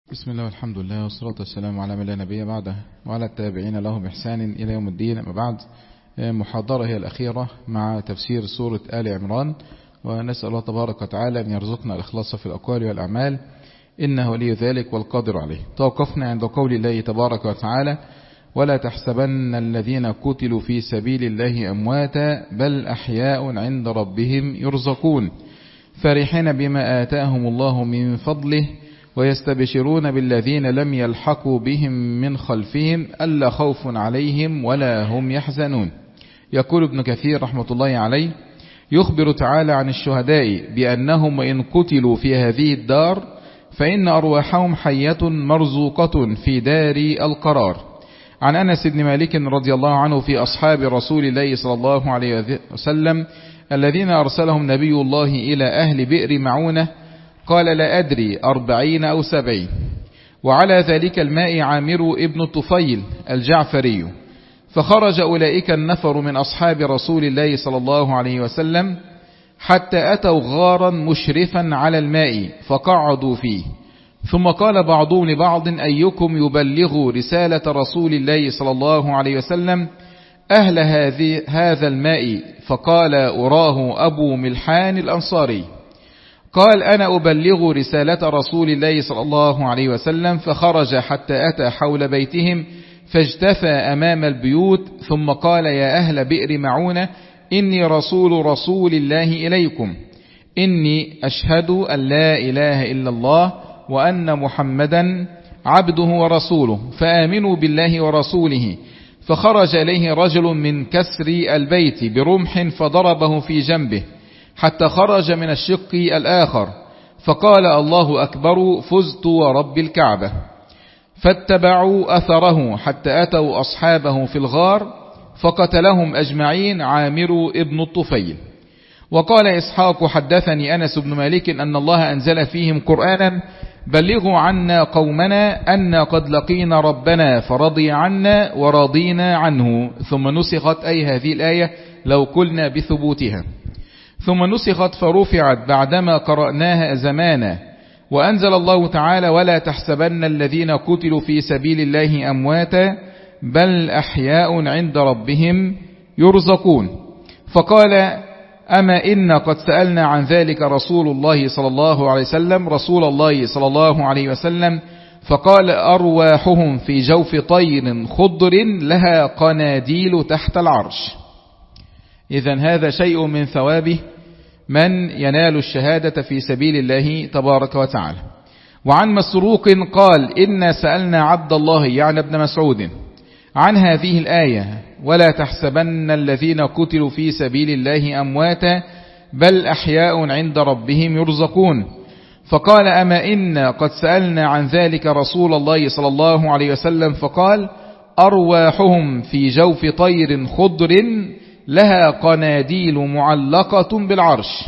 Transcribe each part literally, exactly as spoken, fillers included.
بسم الله والحمد لله والصلاة والسلام على من لا نبي بعده وعلى التابعين لهم بإحسان إلى يوم الدين. أما بعد، محاضرة هي الأخيرة مع تفسير سورة آل عمران، ونسأل الله تبارك وتعالى أن يرزقنا الإخلاص في الأقوال والأعمال، إنه ولي ذلك والقادر عليه. توقفنا عند قول الله تبارك وتعالى: ولا تحسبن الذين قتلوا في سبيل الله أمواتا بل أحياء عند ربهم يرزقون فرحين بما آتاهم الله من فضله ويستبشرون بالذين لم يلحقوا بهم من خلفهم ألا خوف عليهم ولا هم يحزنون. يقول ابن كثير رحمة الله عليه: يخبر تعالى عن الشهداء بأنهم وإن قتلوا في هذه الدار فإن أرواحهم حية مرزوقة في دار القرار. عن أنس بن مالك رضي الله عنه في أصحاب رسول الله صلى الله عليه وسلم الذين أرسلهم نبي الله إلى أهل بئر معونة، قال: لا أدري أربعين أو سبعين. وعلى ذلك الماء عامر ابن الطفيل الجعفري، فخرج أولئك النفر من أصحاب رسول الله صلى الله عليه وسلم حتى أتوا غارا مشرفا على الماء فقعدوا فيه، ثم قال بعضهم لبعض: أيكم يبلغ رسالة رسول الله صلى الله عليه وسلم أهل هذه هذا الماء؟ فقال: أراه أبو ملحان الأنصاري. قال: أنا أبلغ رسالة رسول الله صلى الله عليه وسلم. فخرج حتى أتى حول بيتهم فاجتثى أمام البيوت، ثم قال: يا أهل بئر معونة، إني رسول رسول الله إليكم، إني أشهد أن لا إله إلا الله وأن محمدا عبده ورسوله، فآمنوا بالله ورسوله. فخرج إليه رجل من كسر البيت برمح فضربه في جنبه حتى خرج من الشق الآخر، فقال: الله أكبر، فزت ورب الكعبة. فاتبعوا أثره حتى أتوا أصحابه في الغار فقتلهم أجمعين عامر ابن الطفيل. وقال إسحاق: حدثني أنس بن مالك أن الله أنزل فيهم قرآنا: بلغوا عنا قومنا أن قد لقينا ربنا فرضي عنا ورضينا عنه. ثم نسخت أي هذه الآية لو قلنا بثبوتها، ثم نسخت فرفعت بعدما قرأناها زمانا. وأنزل الله تعالى: ولا تحسبن الذين قتلوا في سبيل الله أمواتا بل أحياء عند ربهم يرزقون. فقال: أما إن قد سألنا عن ذلك رسول الله صلى الله عليه وسلم رسول الله صلى الله عليه وسلم فقال: أرواحهم في جوف طير خضر لها قناديل تحت العرش. إذن هذا شيء من ثوابه من ينال الشهادة في سبيل الله تبارك وتعالى. وعن مسروق قال: إنا سألنا عبد الله يعني ابن مسعود عن هذه الآية: ولا تحسبن الذين قتلوا في سبيل الله أمواتا بل أحياء عند ربهم يرزقون. فقال: أما إنا قد سألنا عن ذلك رسول الله صلى الله عليه وسلم فقال: أرواحهم في جوف طير خضر لها قناديل معلقة بالعرش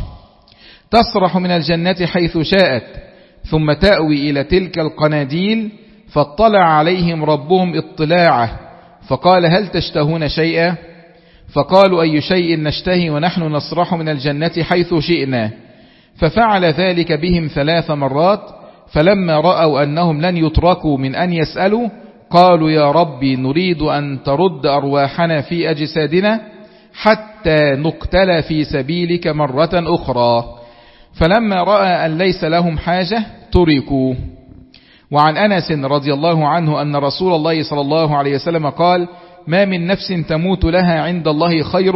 تسرح من الجنة حيث شاءت، ثم تأوي إلى تلك القناديل فاطلع عليهم ربهم اطلاعه، فقال: هل تشتهون شيئا؟ فقالوا: أي شيء نشتهي ونحن نسرح من الجنة حيث شئنا؟ ففعل ذلك بهم ثلاث مرات، فلما رأوا أنهم لن يتركوا من أن يسألوا قالوا: يا ربي، نريد أن ترد أرواحنا في أجسادنا حتى نقتل في سبيلك مرة أخرى. فلما رأى أن ليس لهم حاجة تركوا. وعن أنس رضي الله عنه أن رسول الله صلى الله عليه وسلم قال: ما من نفس تموت لها عند الله خير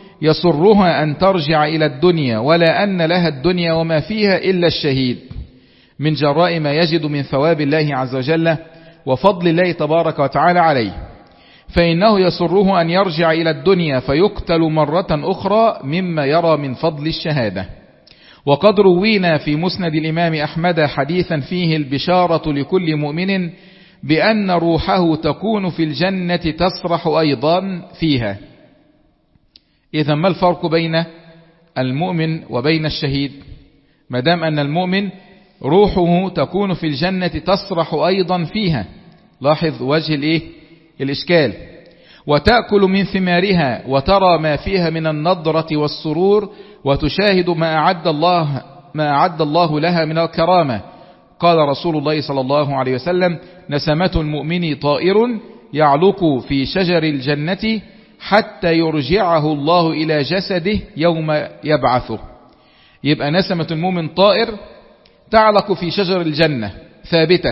يسرها أن ترجع إلى الدنيا ولا أن لها الدنيا وما فيها إلا الشهيد، من جراء ما يجد من ثواب الله عز وجل وفضل الله تبارك وتعالى عليه، فإنه يسره أن يرجع إلى الدنيا فيقتل مرة أخرى مما يرى من فضل الشهادة. وقد روينا في مسند الإمام أحمد حديثا فيه البشارة لكل مؤمن بأن روحه تكون في الجنة تسرح أيضا فيها. إذا ما الفرق بين المؤمن وبين الشهيد؟ ما دام أن المؤمن روحه تكون في الجنة تسرح أيضا فيها، لاحظ وجه الإيه؟ الإشكال. وتأكل من ثمارها وترى ما فيها من النضرة والسرور وتشاهد ما أعد الله ما أعد الله لها من الكرامة، قال رسول الله صلى الله عليه وسلم: نسمة المؤمن طائر يعلق في شجر الجنة حتى يرجعه الله إلى جسده يوم يبعثه. يبقى نسمة المؤمن طائر تعلق في شجر الجنة ثابتة،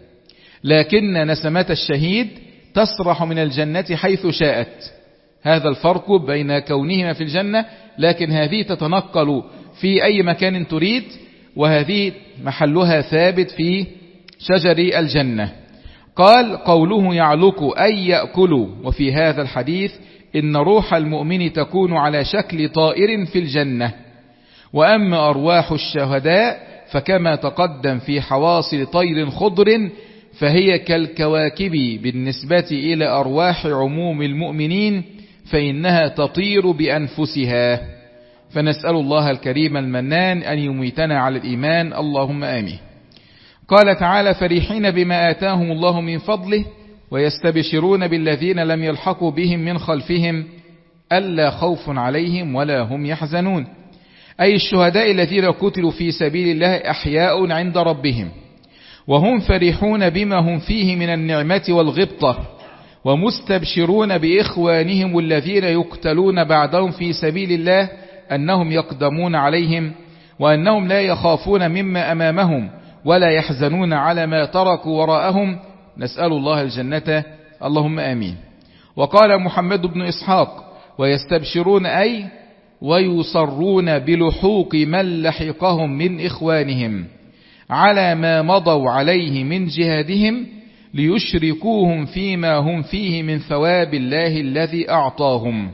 لكن نسمة الشهيد تسرح من الجنة حيث شاءت. هذا الفرق بين كونهما في الجنة، لكن هذه تتنقل في أي مكان تريد، وهذه محلها ثابت في شجر الجنة. قال: قوله يعلق أي يأكل. وفي هذا الحديث إن روح المؤمن تكون على شكل طائر في الجنة. وأما أرواح الشهداء فكما تقدم في حواصل طير خضر، فهي كالكواكب بالنسبة إلى أرواح عموم المؤمنين، فإنها تطير بأنفسها. فنسأل الله الكريم المنان أن يميتنا على الإيمان، اللهم آمين. قال تعالى: فرحين بما آتاهم الله من فضله ويستبشرون بالذين لم يلحقوا بهم من خلفهم ألا خوف عليهم ولا هم يحزنون. أي الشهداء الذين قتلوا في سبيل الله أحياء عند ربهم، وهم فرحون بما هم فيه من النعمة والغبطة، ومستبشرون بإخوانهم الذين يقتلون بعدهم في سبيل الله أنهم يقدمون عليهم، وأنهم لا يخافون مما أمامهم ولا يحزنون على ما تركوا وراءهم. نسأل الله الجنة، اللهم آمين. وقال محمد بن إسحاق: ويستبشرون أي ويصرون بلحوق من لحقهم من إخوانهم على ما مضوا عليه من جهادهم، ليشركوهم فيما هم فيه من ثواب الله الذي أعطاهم.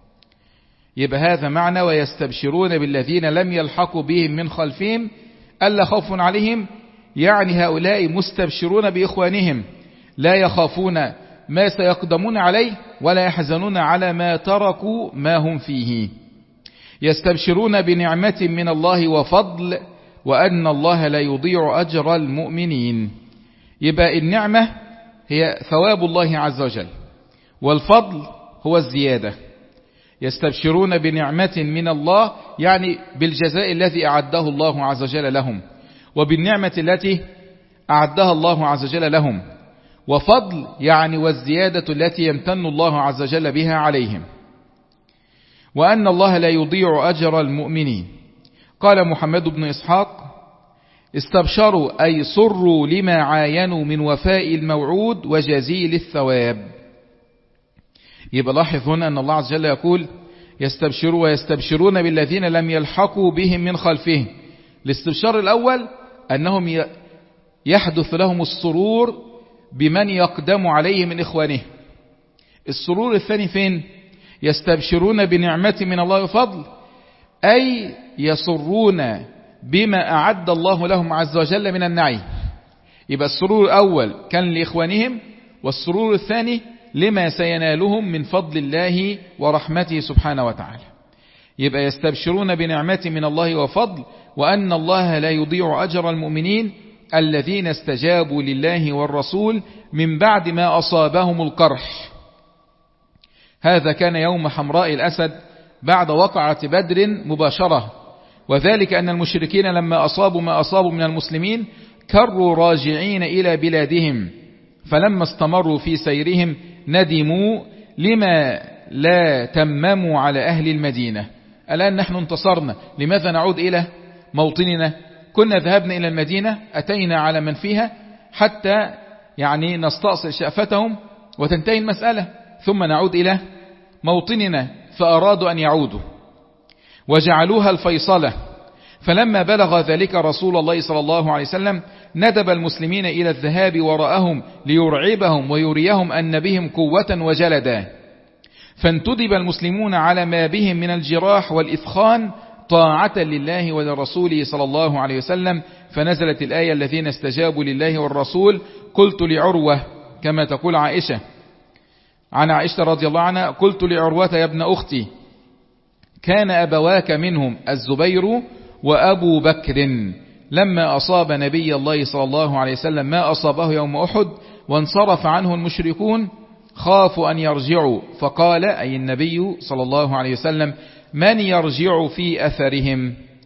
يبقى هذا معنى ويستبشرون بالذين لم يلحقوا بهم من خلفهم ألا خوف عليهم، يعني هؤلاء مستبشرون بإخوانهم لا يخافون ما سيقدمون عليه ولا يحزنون على ما تركوا ما هم فيه. يستبشرون بنعمة من الله وفضل، وأن الله لا يضيع أجر المؤمنين. يبقى النعمة هي ثواب الله عز وجل، والفضل هو الزيادة. يستبشرون بنعمة من الله يعني بالجزاء الذي أعده الله عز وجل لهم، وبالنعمة التي أعدها الله عز وجل لهم، وفضل يعني والزيادة التي يمتن الله عز وجل بها عليهم، وأن الله لا يضيع أجر المؤمنين. قال محمد بن إسحاق: استبشروا أي صروا لما عاينوا من وفاء الموعود وجزيل الثواب. يبقى لاحظ هنا أن الله عز وجل يقول: يستبشروا ويستبشرون بالذين لم يلحقوا بهم من خلفهم. الاستبشار الأول أنهم يحدث لهم السرور بمن يقدم عليه من إخوانه. السرور الثاني فين؟ يستبشرون بنعمة من الله وفضل، أي يسرون بما أعد الله لهم عز وجل من النعيم. يبقى السرور الأول كان لإخوانهم، والسرور الثاني لما سينالهم من فضل الله ورحمته سبحانه وتعالى. يبقى يستبشرون بنعمة من الله وفضل، وأن الله لا يضيع أجر المؤمنين الذين استجابوا لله والرسول من بعد ما أصابهم القرح. هذا كان يوم حمراء الأسد بعد وقعة بدر مباشرة، وذلك أن المشركين لما أصابوا ما أصابوا من المسلمين كروا راجعين إلى بلادهم، فلما استمروا في سيرهم ندموا لما لا تمموا على أهل المدينة. الآن نحن انتصرنا، لماذا نعود إلى موطننا؟ كنا ذهبنا إلى المدينة، أتينا على من فيها حتى يعني نستأصل شأفتهم وتنتهي المسألة، ثم نعود إلى موطننا. فأرادوا أن يعودوا وجعلوها الفيصلة. فلما بلغ ذلك رسول الله صلى الله عليه وسلم ندب المسلمين إلى الذهاب وراءهم ليرعبهم ويريهم أن بهم قوة وجلدا. فانتدب المسلمون على ما بهم من الجراح والإثخان طاعة لله ولرسوله صلى الله عليه وسلم، فنزلت الآية: الذين استجابوا لله والرسول. قلت لعروة، كما تقول عائشة عن عائشة رضي الله عنها: قلت لعروة يا ابن أختي، كان أبواك منهم الزبير وأبو بكر لما أصاب نبي الله صلى الله عليه وسلم ما أصابه يوم أحد وانصرف عنه المشركون خافوا أن يرجعوا، فقال أي النبي صلى الله عليه وسلم: من يرجع في أثرهم؟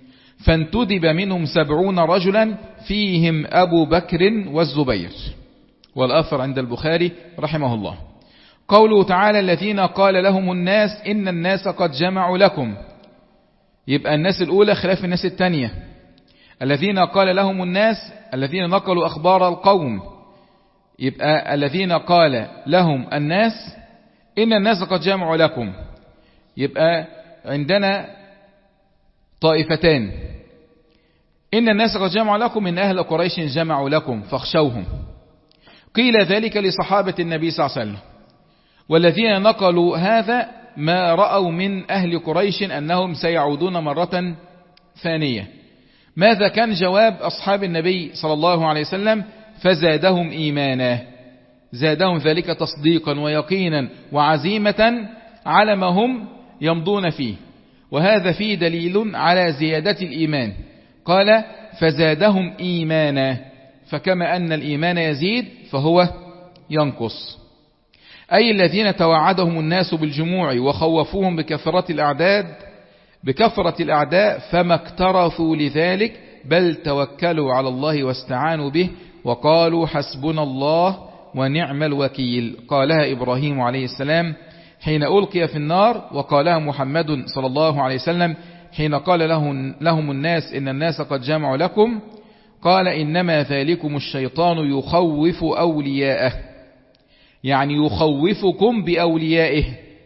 فانتدب منهم سبعون رجلا فيهم أبو بكر والزبير. والآثر عند البخاري رحمه الله. قوله تعالى الذين قال لهم الناس إن الناس قد جمعوا لكم، يبقى الناس الأولى خلاف الناس الثانية. الذين قال لهم الناس الذين نقلوا أخبار القوم، يبقى الذين قال لهم الناس إن الناس قد جمعوا لكم، يبقى عندنا طائفتان. إن الناس قد جمعوا لكم من أهل قريش جمعوا لكم فاخشوهم، قيل ذلك لصحابة النبي صلى الله عليه وسلم. والذين نقلوا هذا ما رأوا من أهل قريش أنهم سيعودون مرة ثانية. ماذا كان جواب أصحاب النبي صلى الله عليه وسلم؟ فزادهم إيمانا، زادهم ذلك تصديقا ويقينا وعزيمة على ما هم يمضون فيه، وهذا فيه دليل على زيادة الإيمان. قال فزادهم إيمانا، فكما أن الإيمان يزيد فهو ينقص. أي الذين توعدهم الناس بالجموع وخوفوهم بكثرة الأعداد بكثرة الأعداء فما اكترثوا لذلك، بل توكلوا على الله واستعانوا به وقالوا حسبنا الله ونعم الوكيل. قالها إبراهيم عليه السلام حين ألقي في النار، وقالها محمد صلى الله عليه وسلم حين قال لهم, لهم الناس إن الناس قد جمعوا لكم. قال إنما ذلكم الشيطان يخوف أولياءه، يعني يخوفكم بأوليائه.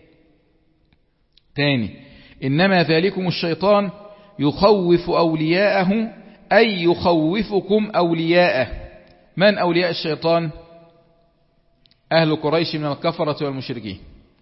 تاني، إنما ذلكم الشيطان يخوف أولياءه، أي يخوفكم أولياءه. من أولياء الشيطان؟ أهل قريش من الكفرة والمشركين.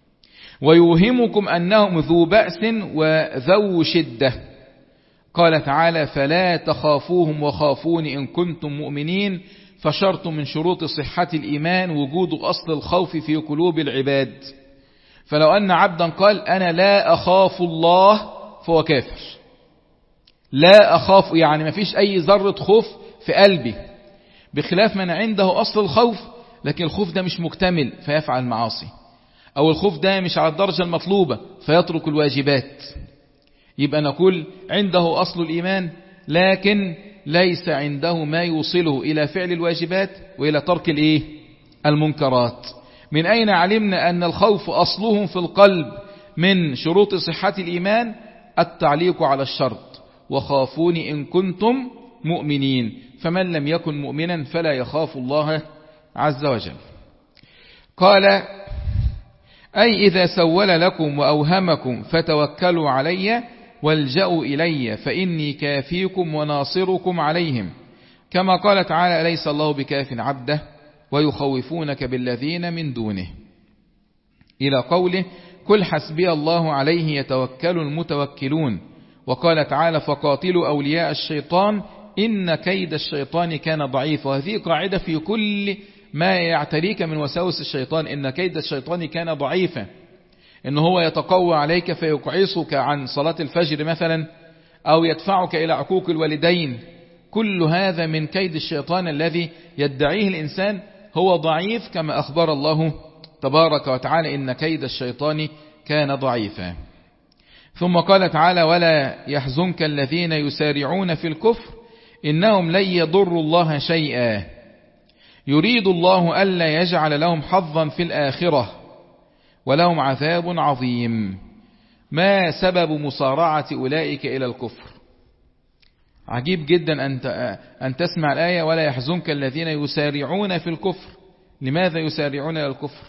ويوهمكم أنهم ذو بأس وذو شدة. قال تعالى فلا تخافوهم وخافون إن كنتم مؤمنين. فشرط من شروط صحة الإيمان وجود أصل الخوف في قلوب العباد. فلو أن عبدا قال أنا لا أخاف الله فهو كافر. لا أخاف يعني ما فيش أي ذرة خوف في قلبي، بخلاف من عنده أصل الخوف لكن الخوف ده مش مكتمل فيفعل المعاصي، أو الخوف ده مش على الدرجة المطلوبة فيترك الواجبات. يبقى نقول عنده أصل الإيمان لكن ليس عنده ما يوصله إلى فعل الواجبات وإلى ترك الإيه؟ المنكرات. من أين علمنا أن الخوف أصله في القلب؟ من شروط صحة الإيمان التعليق على الشرط وخافوني إن كنتم مؤمنين. فمن لم يكن مؤمنا فلا يخاف الله عز وجل. قال أي إذا سول لكم وأوهمكم فتوكلوا علي والجأوا إلي فإني كافيكم وناصركم عليهم، كما قال تعالى أليس الله بكاف عبده ويخوفونك بالذين من دونه، إلى قوله كل حسبي الله عليه يتوكل المتوكلون. وقال تعالى فقاتلوا أولياء الشيطان إن كيد الشيطان كان ضعيف. وهذه قاعدة في كل ما يعتريك من وساوس الشيطان، إن كيد الشيطان كان ضعيفا، إن هو يتقوى عليك فيقعصك عن صلاة الفجر مثلا، أو يدفعك إلى عقوق الوالدين. كل هذا من كيد الشيطان الذي يدعيه الإنسان هو ضعيف، كما أخبر الله تبارك وتعالى إن كيد الشيطان كان ضعيفا. ثم قال تعالى ولا يحزنك الذين يسارعون في الكفر إنهم لن يضروا الله شيئا يريد الله ألا يجعل لهم حظا في الآخرة ولهم عذاب عظيم. ما سبب مصارعة أولئك إلى الكفر؟ عجيب جدا أن تسمع الآية ولا يحزنك الذين يسارعون في الكفر. لماذا يسارعون إلى الكفر؟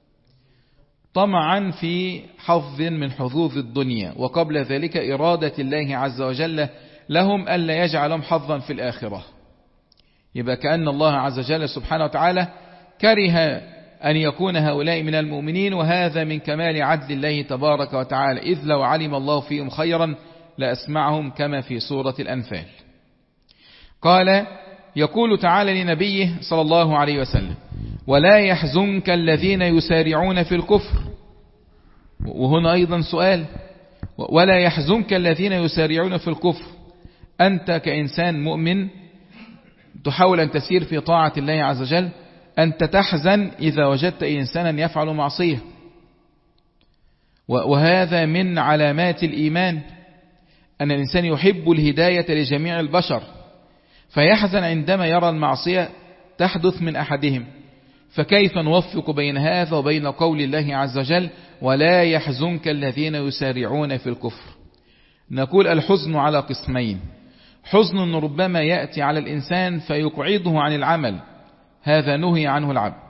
طمعا في حظ من حظوظ الدنيا، وقبل ذلك إرادة الله عز وجل لهم ألا يجعلهم حظا في الآخرة. يبقى كأن الله عز وجل سبحانه وتعالى كره أن يكون هؤلاء من المؤمنين، وهذا من كمال عدل الله تبارك وتعالى، إذ لو علم الله فيهم خيرا لأسمعهم، كما في سورة الأنفال. قال يقول تعالى لنبيه صلى الله عليه وسلم ولا يحزنك الذين يسارعون في الكفر. وهنا أيضا سؤال، ولا يحزنك الذين يسارعون في الكفر. أنت كإنسان مؤمن تحاول أن تسير في طاعة الله عز وجل، أنت تحزن إذا وجدت إنسانا يفعل معصية، وهذا من علامات الإيمان. أن الإنسان يحب الهداية لجميع البشر، فيحزن عندما يرى المعصية تحدث من أحدهم، فكيف نوفق بين هذا وبين قول الله عز وجل ولا يحزنك الذين يسارعون في الكفر؟ نقول الحزن على قسمين: حزن ربما يأتي على الإنسان فيقعده عن العمل، هذا نهي عنه العبد،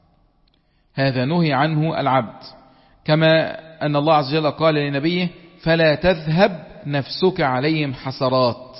هذا نهي عنه العبد، كما أن الله عز وجل قال لنبيه فلا تذهب نفسك عليهم حسرات،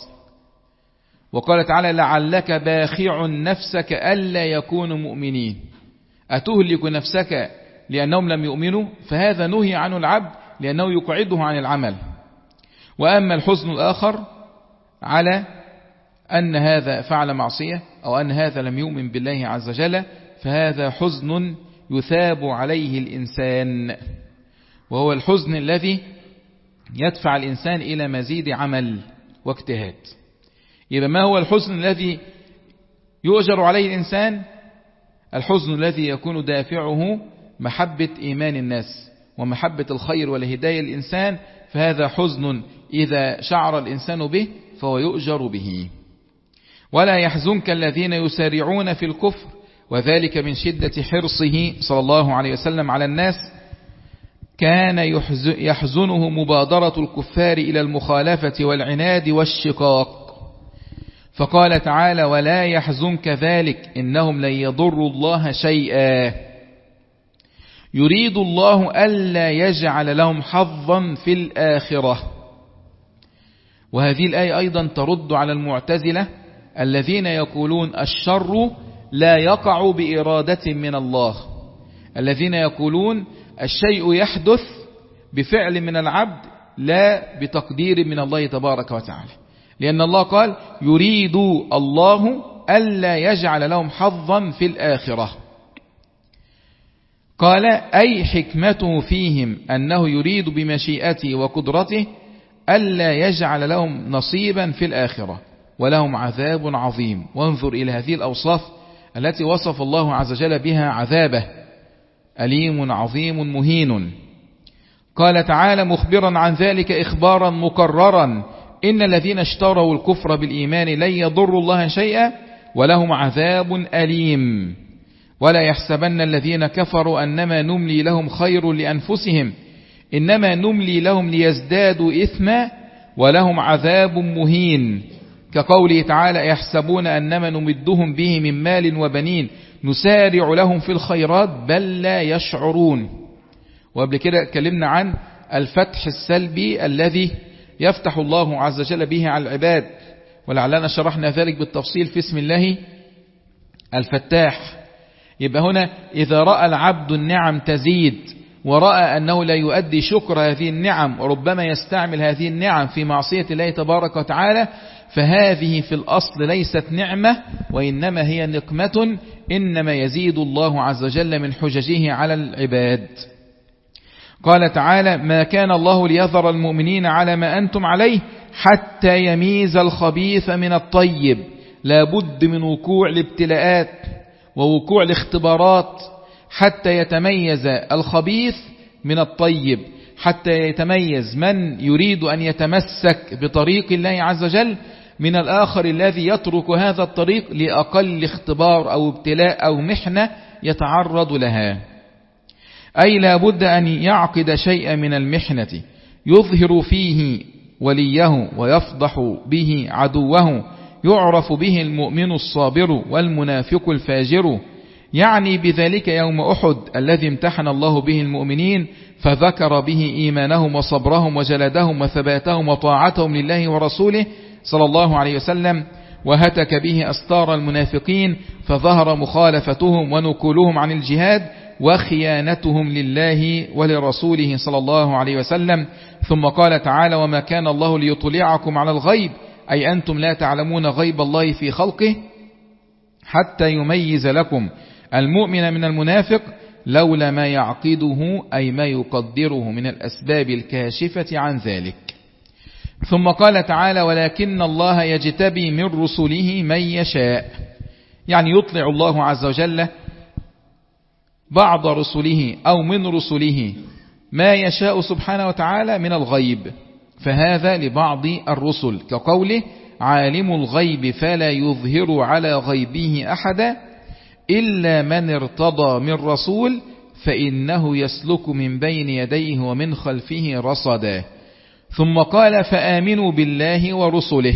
وقال تعالى لعلك باخع نفسك ألا يكونوا مؤمنين، أتهلك نفسك لأنهم لم يؤمنوا؟ فهذا نهي عنه العبد لأنه يقعده عن العمل. وأما الحزن الآخر على أن هذا فعل معصية أو أن هذا لم يؤمن بالله عز وجل، فهذا حزن يثاب عليه الإنسان، وهو الحزن الذي يدفع الإنسان إلى مزيد عمل واجتهاد. يبقى ما هو الحزن الذي يؤجر عليه الإنسان؟ الحزن الذي يكون دافعه محبة إيمان الناس ومحبة الخير والهداية للإنسان، فهذا حزن إذا شعر الإنسان به فهو يؤجر به. ولا يحزنك الذين يسارعون في الكفر، وذلك من شدة حرصه صلى الله عليه وسلم على الناس، كان يحزنه مبادرة الكفار إلى المخالفة والعناد والشقاق، فقال تعالى ولا يحزنك ذلك إنهم لن يضروا الله شيئا، يريد الله ألا يجعل لهم حظا في الآخرة. وهذه الآية أيضا ترد على المعتزلة الذين يقولون الشر لا يقع بإرادة من الله، الذين يقولون الشيء يحدث بفعل من العبد لا بتقدير من الله تبارك وتعالى، لأن الله قال يريد الله ألا يجعل لهم حظا في الآخرة. قال أي حكمته فيهم أنه يريد بمشيئته وقدرته ألا يجعل لهم نصيبا في الآخرة ولهم عذاب عظيم. وانظر إلى هذه الأوصاف التي وصف الله عز وجل بها عذابه: أليم عظيم مهين. قال تعالى مخبرا عن ذلك إخبارا مكررا: إن الذين اشتروا الكفر بالإيمان لن يضروا الله شيئا ولهم عذاب أليم. ولا يحسبن الذين كفروا أنما نملي لهم خير لأنفسهم إنما نملي لهم ليزدادوا إثما ولهم عذاب مهين، كقوله تعالى يحسبون أنما نمدهم به من مال وبنين نسارع لهم في الخيرات بل لا يشعرون. وقبل كده اتكلمنا عن الفتح السلبي الذي يفتح الله عز وجل به على العباد، ولعلنا شرحنا ذلك بالتفصيل في اسم الله الفتاح. يبقى هنا إذا رأى العبد النعم تزيد ورأى أنه لا يؤدي شكر هذه النعم وربما يستعمل هذه النعم في معصية الله تبارك وتعالى، فهذه في الأصل ليست نعمة وإنما هي نقمة، إنما يزيد الله عز وجل من حججه على العباد. قال تعالى ما كان الله ليذر المؤمنين على ما أنتم عليه حتى يميز الخبيث من الطيب، لا بد من وقوع الابتلاءات ووقوع الاختبارات حتى يتميز الخبيث من الطيب، حتى يتميز من يريد أن يتمسك بطريق الله عز وجل من الآخر الذي يترك هذا الطريق لأقل اختبار أو ابتلاء أو محنة يتعرض لها. أي لا بد أن يعقد شيئا من المحنة يظهر فيه وليه ويفضح به عدوه، يعرف به المؤمن الصابر والمنافق الفاجر، يعني بذلك يوم أحد الذي امتحن الله به المؤمنين فذكر به إيمانهم وصبرهم وجلدهم وثباتهم وطاعتهم لله ورسوله صلى الله عليه وسلم، وهتك به أستار المنافقين فظهر مخالفتهم ونكولهم عن الجهاد وخيانتهم لله ولرسوله صلى الله عليه وسلم. ثم قال تعالى وما كان الله ليطلعكم على الغيب، أي أنتم لا تعلمون غيب الله في خلقه حتى يميز لكم المؤمن من المنافق لولا ما يعقده أي ما يقدره من الأسباب الكاشفة عن ذلك. ثم قال تعالى ولكن الله يجتبي من رسله من يشاء، يعني يطلع الله عز وجل بعض رسله أو من رسله ما يشاء سبحانه وتعالى من الغيب. فهذا لبعض الرسل كقوله عالم الغيب فلا يظهر على غيبه أحدا إلا من ارتضى من رسول فإنه يسلك من بين يديه ومن خلفه رصدا. ثم قال فآمنوا بالله ورسله.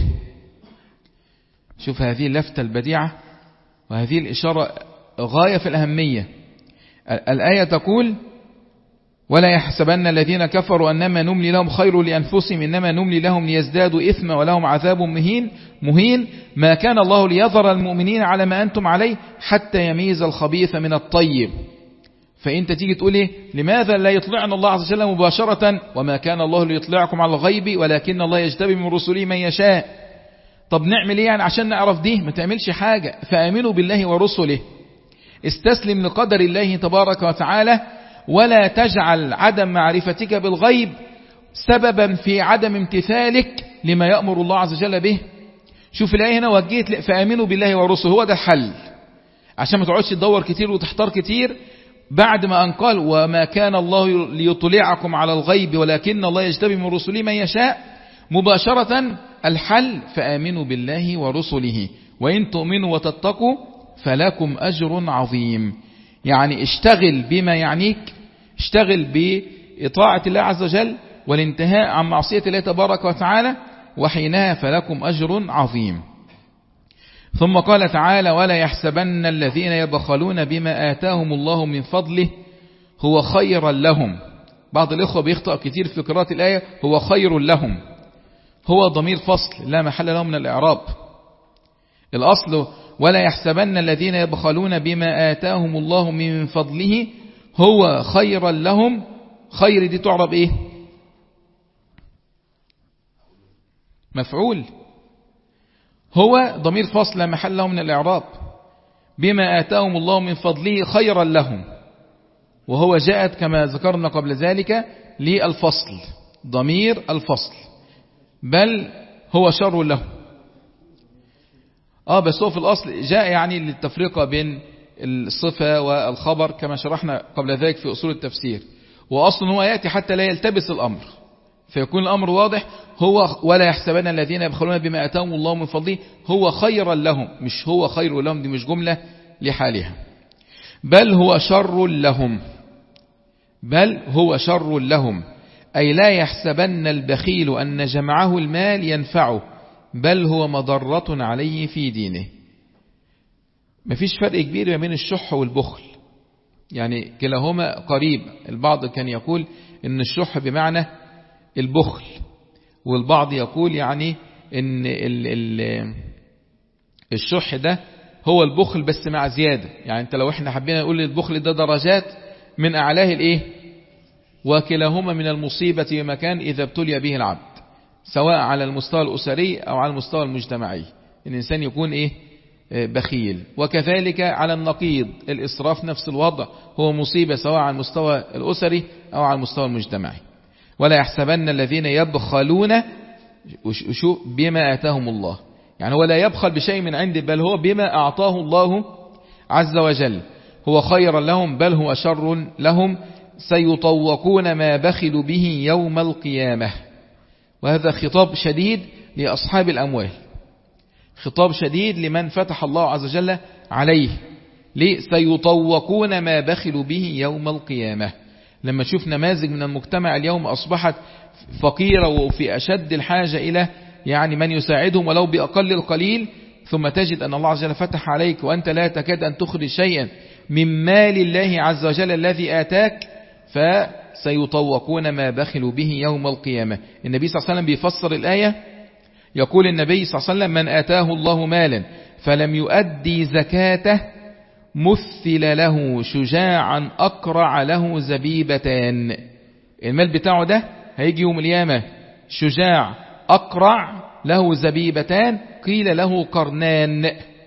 شوف هذه اللفتة البديعة وهذه الإشارة غاية في الأهمية. الآية تقول ولا يحسبن الذين كفروا أنما نملي لهم خير لأنفسهم إنما نملي لهم ليزدادوا إثما ولهم عذاب مهين مهين ما كان الله ليظهر المؤمنين على ما أنتم عليه حتى يميز الخبيث من الطيب. فأنت تيجي تقول إيه لماذا لا يطلعنا الله عز وجل مباشرة وما كان الله ليطلعكم على الغيب ولكن الله يجتبي من رسله من يشاء. طب نعمل إيه يعني عشان نعرف دي؟ ما تعملش حاجة. فآمنوا بالله ورسله. استسلم لقدر الله تبارك وتعالى ولا تجعل عدم معرفتك بالغيب سببا في عدم امتثالك لما يأمر الله عز وجل به. شوف الآية هنا وجهت فآمنوا بالله ورسله. هو ده الحل عشان ما تقعدش تدور كتير وتحتار كتير بعد ما أن قال وما كان الله ليطلعكم على الغيب ولكن الله يجتبي من رسله من يشاء. مباشرة الحل فآمنوا بالله ورسله وإن تؤمنوا وتتقوا فلكم أجر عظيم. يعني اشتغل بما يعنيك، اشتغل بإطاعة الله عز وجل والانتهاء عن معصية الله تبارك وتعالى وحينها فلكم أجر عظيم. ثم قال تعالى ولا يحسبن الذين يبخلون بما آتاهم الله من فضله هو خيرا لهم. بعض الإخوة بيخطأ كتير في قراءة الآية هو خير لهم. هو ضمير فصل لا محل له من الإعراب. الأصل ولا يحسبن الذين يبخلون بما آتاهم الله من فضله هو خيرا لهم. خير دي تعرب إيه؟ مفعول. هو ضمير فصل لا محل له من الإعراب. بما آتاهم الله من فضله خيرا لهم وهو جاءت كما ذكرنا قبل ذلك للفصل ضمير الفصل بل هو شر لهم. آه بس هو في الأصل جاء يعني للتفرقة بين الصفة والخبر كما شرحنا قبل ذلك في أصول التفسير. وأصلا هو يأتي حتى لا يلتبس الأمر فيكون الأمر واضح. هو ولا يحسبن الذين يبخلون بما آتاهم الله من فضله هو خيرا لهم مش هو خير لهم. دي مش جملة لحالها بل هو شر لهم. بل هو شر لهم أي لا يحسبن البخيل أن جمعه المال ينفعه بل هو مضرة عليه في دينه. مفيش فرق كبير ما بين الشح والبخل يعني كلاهما قريب. البعض كان يقول ان الشح بمعنى البخل والبعض يقول يعني ان ال ال الشح ده هو البخل بس مع زيادة. يعني انت لو احنا حبينا نقول البخل ده درجات من اعلاه الايه وكلاهما من المصيبة بمكان اذا ابتلي به العبد سواء على المستوى الأسري أو على المستوى المجتمعي. الإنسان يكون إيه بخيل. وكذلك على النقيض الإسراف نفس الوضع هو مصيبة سواء على المستوى الأسري أو على المستوى المجتمعي. ولا يحسبن الذين يبخلون بما آتاهم الله يعني هو لا يبخل بشيء من عنده بل هو بما أعطاه الله عز وجل هو خيرا لهم بل هو شر لهم سيطوقون ما بخلوا به يوم القيامة. وهذا خطاب شديد لأصحاب الأموال خطاب شديد لمن فتح الله عز وجل عليه سيطوقون ما بخلوا به يوم القيامة. لما تشوف نماذج من المجتمع اليوم أصبحت فقيرة وفي أشد الحاجة إلى يعني من يساعدهم ولو بأقل القليل ثم تجد أن الله عز وجل فتح عليك وأنت لا تكاد أن تخرج شيئا من مال الله عز وجل الذي آتاك فسيطوقون ما بخلوا به يوم القيامة. النبي صلى الله عليه وسلم بيفسر الآية يقول النبي صلى الله عليه وسلم من آتاه الله مالا فلم يؤدي زكاته مثل له شجاعا أقرع له زبيبتان. المال بتاعه ده هيجي يوم القيامة شجاع أقرع له زبيبتان قيل له قرنان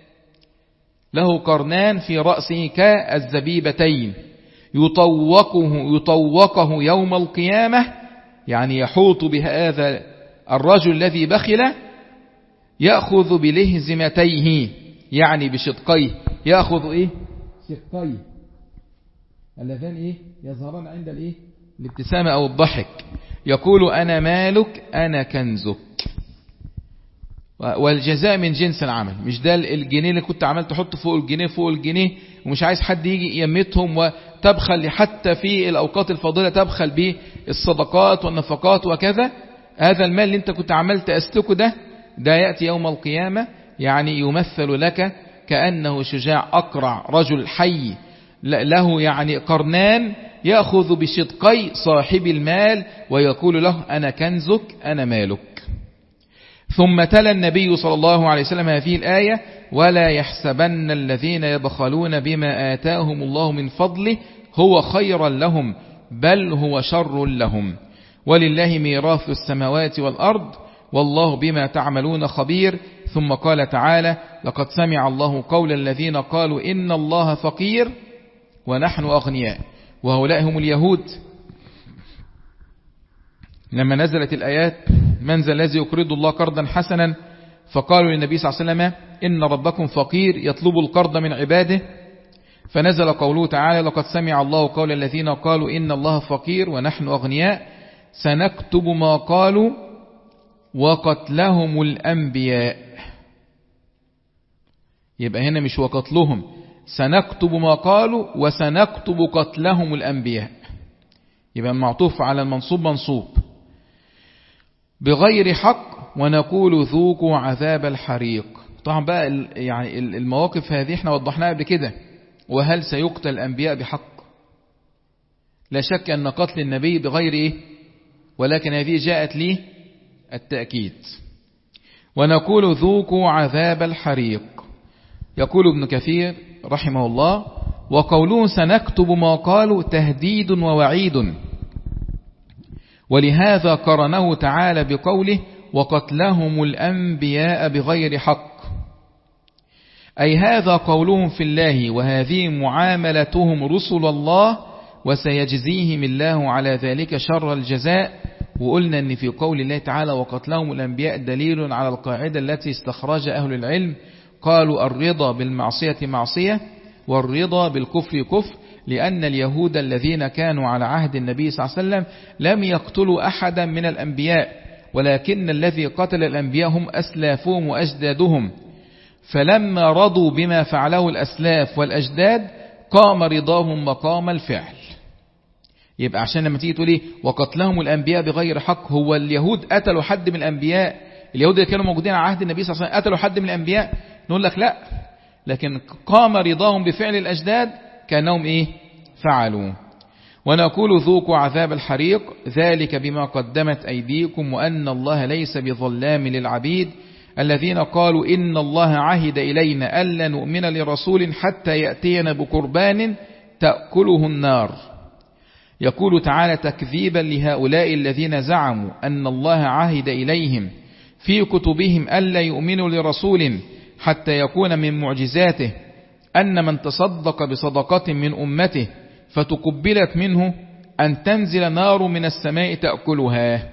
له قرنان في رأسه كالزبيبتين يطوقه يطوقه يوم القيامة يعني يحوط بهذا الرجل الذي بخل يأخذ بلهزمتيه يعني بشدقيه يأخذ إيه شدقيه اللذان إيه يظهران عند الإيه الابتسامة أو الضحك يقول أنا مالك أنا كنزك. والجزاء من جنس العمل. مش ده الجنيه اللي كنت عملت تحط فوق الجنيه فوق الجنيه ومش عايز حد يجي يمتهم وتبخل حتى في الأوقات الفاضلة تبخل بالصدقات والنفقات وكذا. هذا المال اللي انت كنت عملت أسلكه ده ده يأتي يوم القيامة يعني يمثل لك كأنه شجاع أقرع رجل حي له يعني قرنان يأخذ بشدقي صاحب المال ويقول له أنا كنزك أنا مالك. ثم تلا النبي صلى الله عليه وسلم هذه الآية ولا يحسبن الذين يبخلون بما آتاهم الله من فضله هو خيرا لهم بل هو شر لهم ولله ميراث السماوات والأرض والله بما تعملون خبير. ثم قال تعالى لقد سمع الله قول الذين قالوا إن الله فقير ونحن أغنياء وهؤلاء هم اليهود. لما نزلت الآيات من ذا الذي يقرض الله قرضا حسنا فقالوا للنبي صلى الله عليه وسلم إن ربكم فقير يطلب القرض من عباده. فنزل قوله تعالى لقد سمع الله قول الذين قالوا إن الله فقير ونحن أغنياء سنكتب ما قالوا وقتلهم الأنبياء. يبقى هنا مش وقتلهم سنكتب ما قالوا وسنكتب قتلهم الأنبياء. يبقى معطوف على المنصوب منصوب بغير حق ونقول ذوقوا عذاب الحريق. طبعا بقى يعني المواقف هذه احنا وضحناها قبل كده. وهل سيقتل الأنبياء بحق؟ لا شك أن قتل النبي بغير إيه ولكن هذه جاءت لي التأكيد. ونقول ذوقوا عذاب الحريق. يقول ابن كثير رحمه الله وقوله سنكتب ما قالوا تهديد ووعيد ولهذا قرنه تعالى بقوله وقتلهم الأنبياء بغير حق أي هذا قولهم في الله وهذه معاملتهم رسل الله وسيجزيهم الله على ذلك شر الجزاء. وقلنا أن في قول الله تعالى وقتلهم الأنبياء دليل على القاعدة التي استخرج أهل العلم قالوا الرضا بالمعصية معصية والرضا بالكفر كفر لأن اليهود الذين كانوا على عهد النبي صلى الله عليه وسلم لم يقتلوا أحدا من الأنبياء ولكن الذي قتل الأنبياء هم أسلافهم وأجدادهم فلما رضوا بما فعله الأسلاف والأجداد قام رضاهم مقام الفعل. يبقى عشان لما تيجي تقول ايه وقتلهم الأنبياء بغير حق هو اليهود قتلوا حد من الأنبياء؟ اليهود اللي كانوا موجودين على عهد النبي صلى الله عليه وسلم قتلوا حد من الأنبياء؟ نقول لك لا لكن قام رضاهم بفعل الأجداد كأنهم ايه فعلوا. ونقول ذوقوا عذاب الحريق ذلك بما قدمت أيديكم وأن الله ليس بظلام للعبيد الذين قالوا إن الله عهد إلينا ألا نؤمن لرسول حتى يأتينا بقربان تأكله النار. يقول تعالى تكذيبا لهؤلاء الذين زعموا أن الله عهد إليهم في كتبهم ألا يؤمنوا لرسول حتى يكون من معجزاته أن من تصدق بصدقة من أمته فتقبلت منه أن تنزل نار من السماء تأكلها.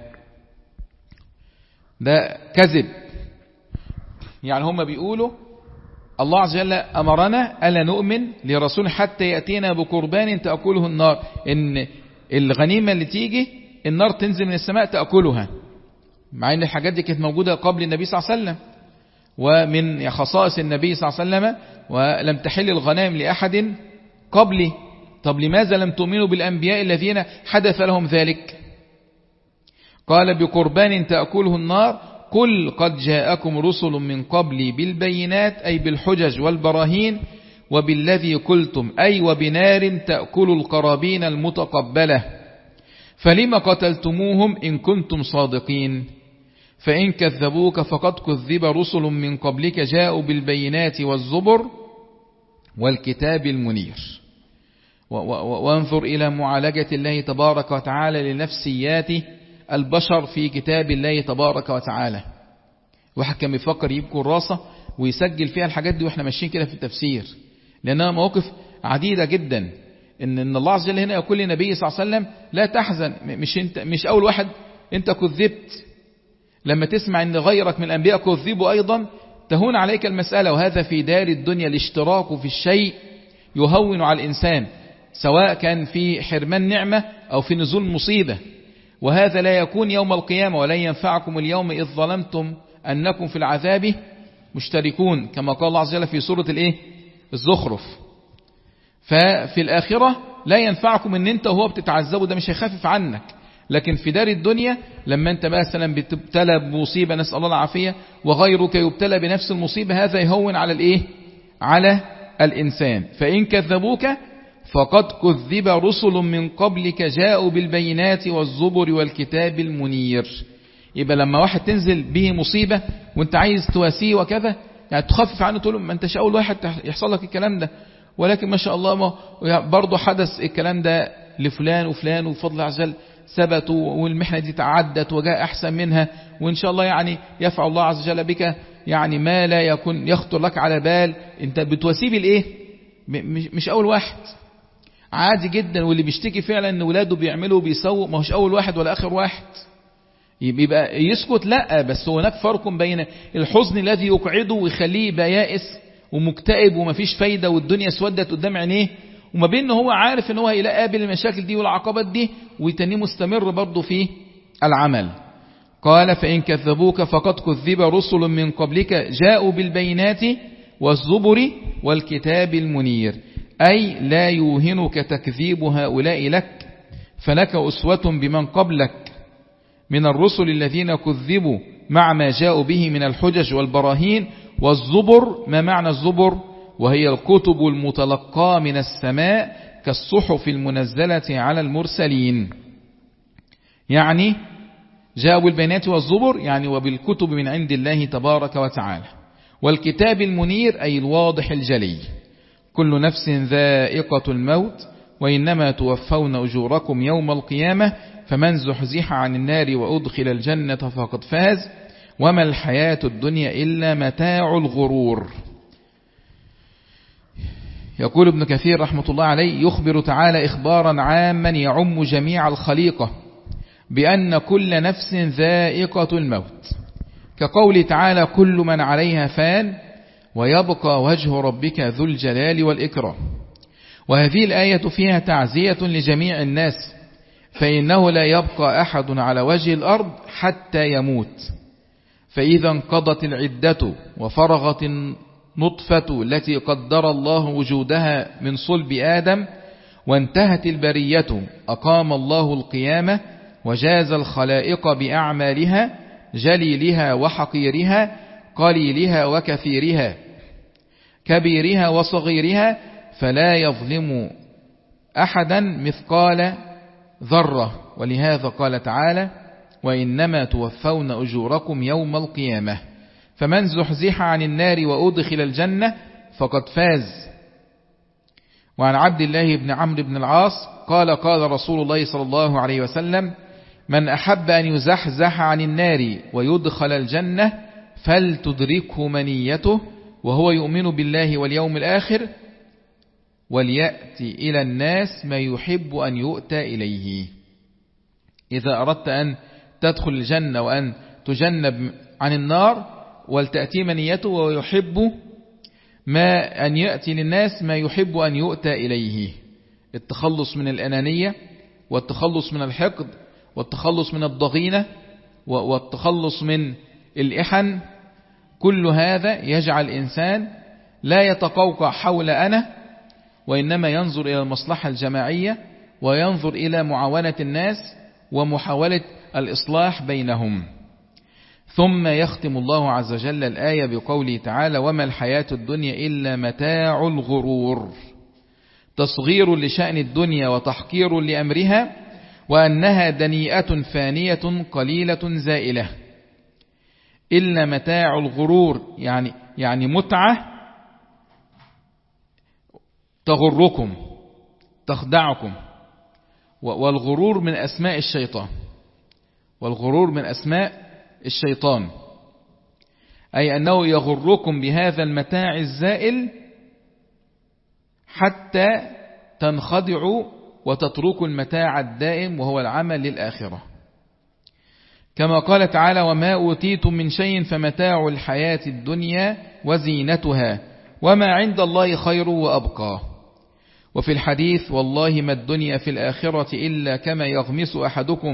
ده كذب. يعني هم بيقولوا الله عز وجل أمرنا ألا نؤمن لرسول حتى يأتينا بقربان تأكله النار إن الغنيمة اللي تيجي النار تنزل من السماء تأكلها مع أن الحاجات دي كانت موجودة قبل النبي صلى الله عليه وسلم ومن خصائص النبي صلى الله عليه وسلم ولم تحل الغنائم لأحد قبله. طب لماذا لم تؤمنوا بالأنبياء الذين حدث لهم ذلك؟ قال بقربان تأكله النار قل قد جاءكم رسل من قبلي بالبينات أي بالحجج والبراهين وبالذي قلتم أي وبنار تأكل القرابين المتقبلة فلما قتلتموهم إن كنتم صادقين فإن كذبوك فقد كذب رسل من قبلك جاءوا بالبينات والزبر والكتاب المنير. وانظر إلى معالجة الله تبارك وتعالى لنفسيات البشر في كتاب الله تبارك وتعالى. واحد كان بيفكر يجيب كراسة ويسجل فيها الحاجات دي واحنا ماشيين كده في التفسير لأنها مواقف عديدة جدا. إن, إن الله عز وجل هنا يقول للنبي صلى الله عليه وسلم لا تحزن مش, انت مش أول واحد أنت كذبت لما تسمع أن غيرك من الأنبياء كذبوا أيضا تهون عليك المسألة. وهذا في دار الدنيا الاشتراك في الشيء يهون على الإنسان سواء كان في حرمان نعمة أو في نزول مصيبة. وهذا لا يكون يوم القيامة، ولن ينفعكم اليوم إذ ظلمتم أنكم في العذاب مشتركون، كما قال الله عز وجل في سورة الإيه؟ الزخرف. ففي الآخرة لا ينفعكم ان انت وهو بتتعذبوا، ده مش هيخفف عنك. لكن في دار الدنيا لما انت مثلا بتبتلى بمصيبة، نسأل الله العافية، وغيرك يبتلى بنفس المصيبة، هذا يهون على الايه؟ على الإنسان. فإن كذبوك فقد كذب رسل من قبلك جاءوا بالبينات والزبر والكتاب المنير. يبقى لما واحد تنزل به مصيبة وانت عايز تواسيه وكذا، يعني تخفف عنه، تقول له ما انتش اول واحد يحصل لك الكلام ده، ولكن ما شاء الله ما برضه حدث الكلام ده لفلان وفلان، وفضل عز وجل ثبتوا، والمحنة دي تعدت وجاء أحسن منها، وإن شاء الله يعني يفعل الله عز وجل بك يعني ما لا يكون يخطر لك على بال. انت بتواسيه الايه؟ مش أول واحد، عادي جدا. واللي بيشتكي فعلا ان ولاده بيعملوا وبيسووا، ما هوش أول واحد ولا آخر واحد، يبقى يسكت؟ لا، بس هناك فرق بين الحزن الذي يقعده ويخليه يبقى يائس ومكتئب ومفيش فايدة والدنيا اسودت قدام عينيه، وما بين هو عارف ان هو هيقابل المشاكل دي والعقبات دي ويتنيه مستمر برضه في العمل. قال فإن كذبوك فقد كذب رسل من قبلك جاءوا بالبينات والزبر والكتاب المنير، أي لا يوهنك تكذيب هؤلاء لك، فلك أسوة بمن قبلك من الرسل الذين كذبوا مع ما جاءوا به من الحجج والبراهين. والزبر، ما معنى الزبر؟ وهي الكتب المتلقاة من السماء كالصحف المنزلة على المرسلين. يعني جاءوا بالبينات والزبر يعني وبالكتب من عند الله تبارك وتعالى. والكتاب المنير أي الواضح الجلي. كل نفس ذائقة الموت وإنما توفون أجوركم يوم القيامة فمن زحزح عن النار وأدخل الجنة فقد فاز وما الحياة الدنيا إلا متاع الغرور. يقول ابن كثير رحمة الله عليه: يخبر تعالى إخبارا عاما يعم جميع الخليقة بأن كل نفس ذائقة الموت، كقول تعالى: كل من عليها فان ويبقى وجه ربك ذو الجلال والإكرام. وهذه الآية فيها تعزية لجميع الناس، فإنه لا يبقى أحد على وجه الأرض حتى يموت، فإذا انقضت العدة وفرغت النطفة التي قدر الله وجودها من صلب آدم وانتهت البرية أقام الله القيامة وجاز الخلائق بأعمالها جليلها وحقيرها قليلها وكثيرها كبيرها وصغيرها فلا يظلم أحدا مثقال ذرة. ولهذا قال تعالى: وإنما توفون أجوركم يوم القيامة فمن زحزح عن النار وأدخل الجنة فقد فاز. وعن عبد الله بن عمرو بن العاص قال: قال رسول الله صلى الله عليه وسلم: من أحب أن يزحزح عن النار ويدخل الجنة فلتدركه منيته وهو يؤمن بالله واليوم الآخر وليأتي إلى الناس ما يحب أن يؤتى إليه. إذا أردت أن تدخل الجنة وأن تجنب عن النار ولتأتي منيته ويحب ما أن يأتي للناس ما يحب أن يؤتى إليه: التخلص من الأنانية والتخلص من الحقد والتخلص من الضغينة والتخلص من الإحن. كل هذا يجعل الإنسان لا يتقوقع حول أنا، وإنما ينظر إلى المصلحة الجماعية وينظر إلى معاونة الناس ومحاولة الإصلاح بينهم. ثم يختم الله عز وجل الآية بقوله تعالى: وما الحياة الدنيا إلا متاع الغرور، تصغير لشأن الدنيا وتحقير لأمرها، وأنها دنيئة فانية قليلة زائلة. إلا متاع الغرور يعني يعني متعة تغركم تخدعكم. والغرور من أسماء الشيطان، والغرور من أسماء الشيطان، أي أنه يغركم بهذا المتاع الزائل حتى تنخدعوا وتتركوا المتاع الدائم وهو العمل للآخرة. كما قال تعالى: وما أوتيتم من شيء فمتاع الحياة الدنيا وزينتها وما عند الله خير وأبقى. وفي الحديث: والله ما الدنيا في الآخرة إلا كما يغمس أحدكم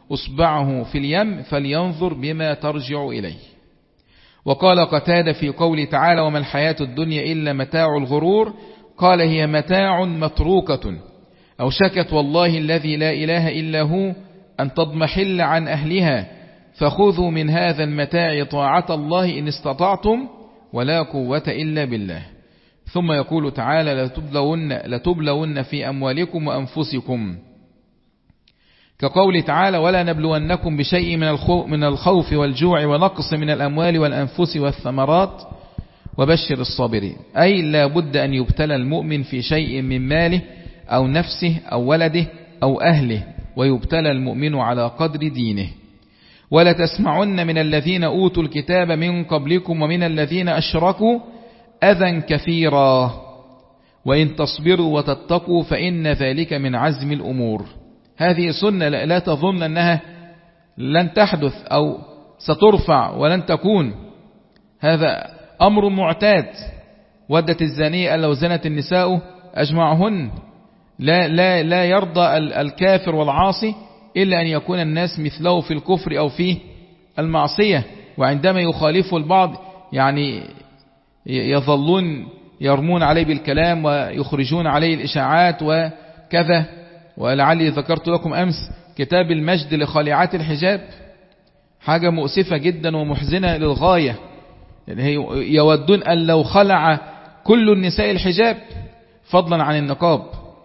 أصبعه في اليم فلينظر بما ترجع إليه. وقال قتادة في قوله تعالى وما الحياة الدنيا إلا متاع الغرور قال هي متاع متروكة أو شكت والله الذي لا إله إلا هو أن تضمحل عن أهلها فخذوا من هذا المتاع طاعة الله إن استطعتم ولا قوة إلا بالله. ثم يقول تعالى لتبلون, لتبلون في أموالكم وأنفسكم كقول تعالى ولا نبلونكم بشيء من الخوف والجوع ونقص من الأموال والأنفس والثمرات وبشر الصابرين. أي لا بد أن يبتلى المؤمن في شيء من ماله أو نفسه أو ولده أو أهله ويبتلى المؤمن على قدر دينه. ولا تسمعن من الذين أوتوا الكتاب من قبلكم ومن الذين أشركوا أذى كثيرا وإن تصبروا وتتقوا فإن ذلك من عزم الأمور. هذه سنة لا تظن أنها لن تحدث أو سترفع ولن تكون، هذا أمر معتاد. ودت الزانية لو زنت النساء أجمعهن. لا, لا, لا يرضى الكافر والعاصي إلا أن يكون الناس مثله في الكفر أو في المعصية، وعندما يخالفه البعض يعني يظلون يرمون عليه بالكلام ويخرجون عليه الإشاعات وكذا. ولعلي ذكرت لكم أمس كتاب المجد لخالعات الحجاب، حاجة مؤسفة جدا ومحزنة للغاية. يعني يودون أن لو خلع كل النساء الحجاب فضلا عن النقاب.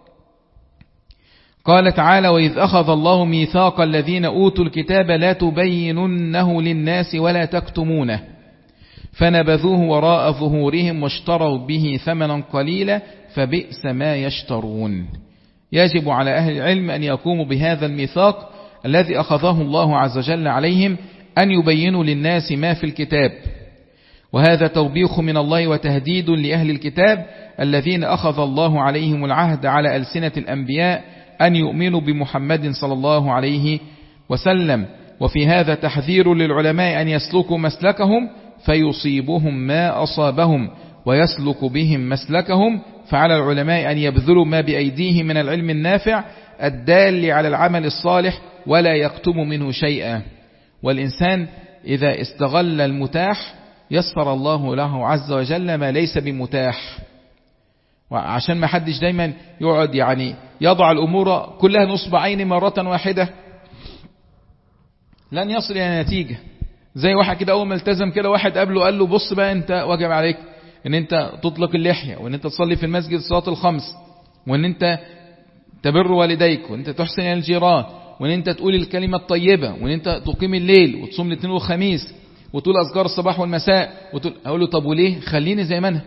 قال تعالى وإذ أخذ الله ميثاق الذين أوتوا الكتاب لا تبيننه للناس ولا تكتمونه فنبذوه وراء ظهورهم واشتروا به ثمنا قليلا فبئس ما يشترون. يجب على أهل العلم أن يقوموا بهذا الميثاق الذي أخذه الله عز وجل عليهم أن يبينوا للناس ما في الكتاب، وهذا توبيخ من الله وتهديد لأهل الكتاب الذين أخذ الله عليهم العهد على ألسنة الأنبياء أن يؤمنوا بمحمد صلى الله عليه وسلم. وفي هذا تحذير للعلماء أن يسلكوا مسلكهم فيصيبهم ما أصابهم ويسلك بهم مسلكهم. فعلى العلماء أن يبذلوا ما بأيديهم من العلم النافع الدال على العمل الصالح ولا يكتم منه شيئا. والإنسان إذا استغل المتاح يسر الله له عز وجل ما ليس بمتاح. وعشان ما حدش دايما يقعد يعني يضع الأمور كلها نصب عين مرة واحدة لن يصل إلى نتيجة. زي واحد كده أول ما التزم كده واحد قبله قال له بص بقى أنت واجب عليك ان انت تطلق اللحية وان انت تصلي في المسجد صلاة الخمس وان انت تبر والديك وان انت تحسن الى الجيران وان انت تقول الكلمة الطيبة وان انت تقيم الليل وتصوم الاثنين والخميس وتقول أذكار الصباح والمساء وتقول. أقول له طب وليه؟ خليني زي ما انا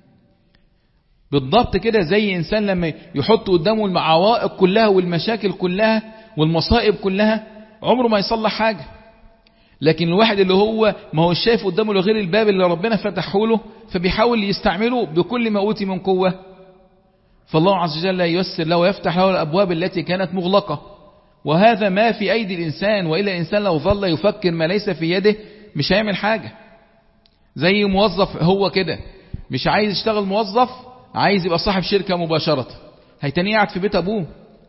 بالضبط كده. زي إنسان لما يحط قدامه العوائق كلها والمشاكل كلها والمصائب كلها عمره ما يصلح حاجة. لكن الواحد اللي هو ما هو شايف قدامه غير الباب اللي ربنا فتحه له فبيحاول يستعمله بكل ما أوتي من قوة، فالله عز وجل ييسر له ويفتح له الأبواب التي كانت مغلقة. وهذا ما في أيدي الإنسان، وإلا الإنسان لو ظل يفكر ما ليس في يده مش هيعمل حاجة. زي موظف هو كده مش عايز يشتغل موظف، عايز يبقى صاحب شركة مباشرة، هيتني قاعد في بيت أبوه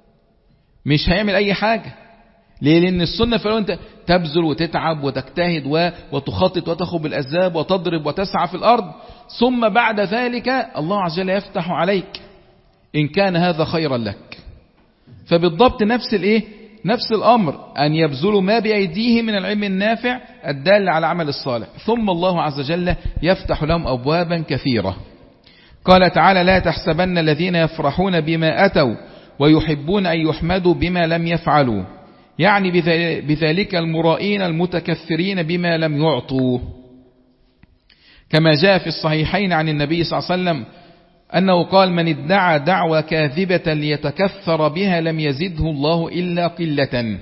مش هيعمل أي حاجة. ليه؟ لأن السنة فلو أنت تبذل وتتعب وتجتهد وتخطط وتخب بالأسباب وتضرب وتسعى في الأرض، ثم بعد ذلك الله عز وجل يفتح عليك إن كان هذا خيرا لك. فبالضبط نفس الإيه؟ نفس الأمر، أن يبذلوا ما بأيديه من العلم النافع الدال على العمل الصالح، ثم الله عز وجل يفتح لهم أبوابا كثيرة. قال تعالى لا تحسبن الذين يفرحون بما أتوا ويحبون أن يحمدوا بما لم يفعلوا، يعني بذلك المرائين المتكثرين بما لم يعطوا. كما جاء في الصحيحين عن النبي صلى الله عليه وسلم أنه قال من ادعى دعوى كاذبة ليتكثر بها لم يزده الله إلا قلة.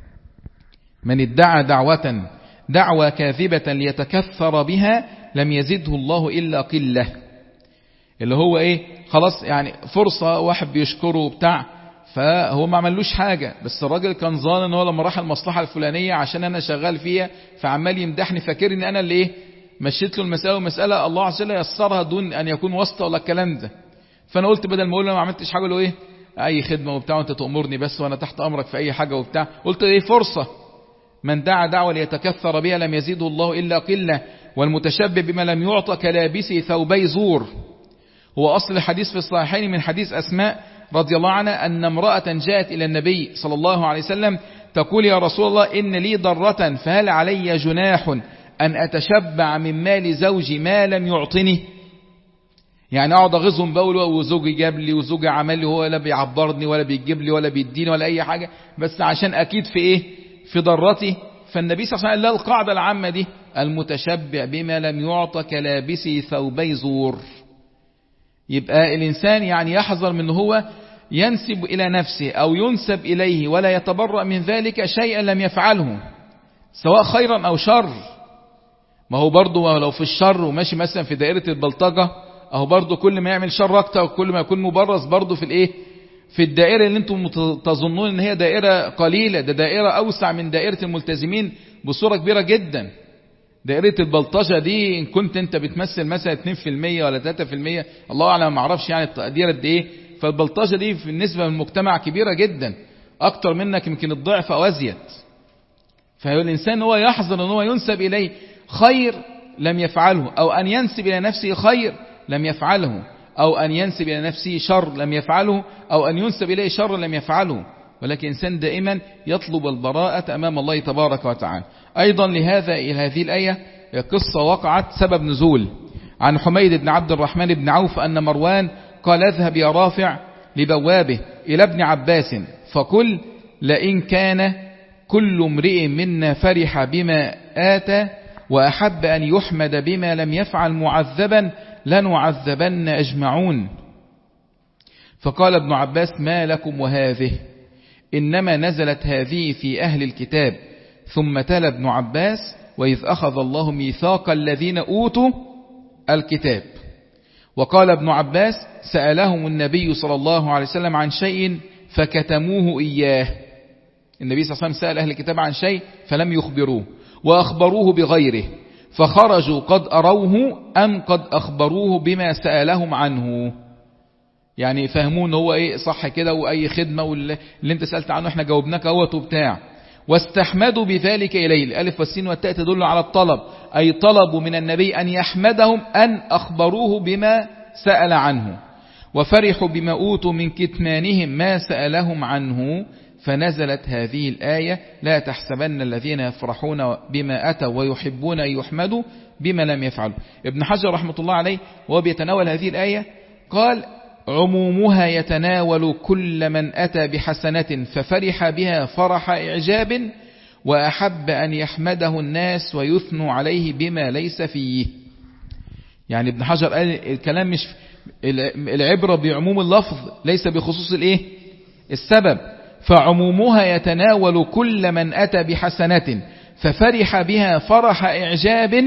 من ادعى دعوة دعوى كاذبة ليتكثر بها لم يزده الله إلا قلة. اللي هو إيه؟ خلاص يعني فرصة واحد بيشكره بتاع، فهو ما عملوش حاجة، بس الراجل كان ظان ان هو لما راح المصلحة الفلانية عشان انا شغال فيها فعمال يمدحني فاكر ان انا اللي ايه مشيت له المسألة، ومسألة الله عز وجل يسرها دون ان يكون واسطة ولا الكلام ده. فانا قلت بدل ما اقول له ما عملتش حاجة له ايه أي خدمة وبتاع وأنت تأمرني بس وأنا تحت أمرك في أي حاجة وبتاع. قلت إيه فرصة، من دعا دعوة ليتكثر بها لم يزيده الله إلا قلة، والمتشبب بما لم يعطى كلابسي ثوبي زور. هو أصل الحديث في الصحيحين من حديث أسماء رضي الله عنها أن امرأة جاءت إلى النبي صلى الله عليه وسلم تقول يا رسول الله إن لي ضرة فهل علي جناح أن أتشبع من مال زوجي ما لم يعطني؟ يعني أقعد أغزهم بقول وزوجي جاب لي وزوجي عمل لي، هو ولا بيعبرني ولا بيجيب لي ولا بيديني ولا أي حاجة، بس عشان أكيد في إيه؟ في ضرتي. فالنبي صلى الله عليه وسلم قال القاعدة العامة دي المتشبع بما لم يعطى كلابسي ثوبي زور. يبقى الإنسان يعني يحذر من هو ينسب إلى نفسه أو ينسب إليه ولا يتبرأ من ذلك شيئا لم يفعله سواء خيرا أو شر. ما هو برضو لو في الشر وماشي مثلا في دائرة البلطجة، أهو برضو كل ما يعمل شر أكتر وكل ما يكون مبرز برضو في الإيه؟ في الدائرة اللي انتم تظنون ان هي دائرة قليلة، ده دائرة أوسع من دائرة الملتزمين بصورة كبيرة جدا. دائرة البلطجة دي إن كنت انت بتمثل مثلا اتنين في المية ولا تلاتة في المية الله أعلم ما اعرفش يعني التقدير قد ايه، فالبلطجة دي في النسبة للمجتمع كبيرة جدا أكتر منك يمكن الضعف أو أزيد. فالإنسان هو يحذر ان هو ينسب إليه خير لم يفعله، أو أن ينسب إلى نفسه خير لم يفعله، أو أن ينسب إلى نفسه شر لم يفعله، أو أن ينسب إليه شر لم يفعله. ولكن إنسان دائما يطلب البراءة أمام الله تبارك وتعالى. أيضا لهذا إلى هذه الآية قصة وقعت سبب نزول عن حميد بن عبد الرحمن بن عوف أن مروان قال اذهب يا رافع لبوابه إلى ابن عباس فقل لئن كان كل امرئ منا فرح بما آتى وأحب أن يحمد بما لم يفعل معذبا لنعذبن أجمعون. فقال ابن عباس ما لكم وهذه إنما نزلت هذه في أهل الكتاب. ثم تلا ابن عباس وإذ أخذ الله ميثاق الذين أوتوا الكتاب. وقال ابن عباس سألهم النبي صلى الله عليه وسلم عن شيء فكتموه إياه. النبي صلى الله عليه وسلم سأل أهل الكتاب عن شيء فلم يخبروه وأخبروه بغيره، فخرجوا قد أروه أم قد أخبروه بما سألهم عنه. يعني فهمون هو إيه صح كده، وأي خدمة واللي انت سألت عنه احنا جاوبناك اهوت وبتاع. واستحمدوا بذلك إليه. الألف والسين والتاء تدل على الطلب، أي طلبوا من النبي أن يحمدهم أن أخبروه بما سأل عنه. وفرحوا بما أوتوا من كتمانهم ما سألهم عنه. فنزلت هذه الآية لا تحسبن الذين يفرحون بما أتوا ويحبون أن يحمدوا بما لم يفعلوا. ابن حجر رحمة الله عليه وهو بيتناول هذه الآية قال عمومها يتناول كل من أتى بحسنة ففرح بها فرح إعجاب وأحب أن يحمده الناس ويثنوا عليه بما ليس فيه. يعني ابن حجر قال الكلام مش العبرة بعموم اللفظ ليس بخصوص الايه السبب. فعمومها يتناول كل من أتى بحسنة ففرح بها فرح إعجاب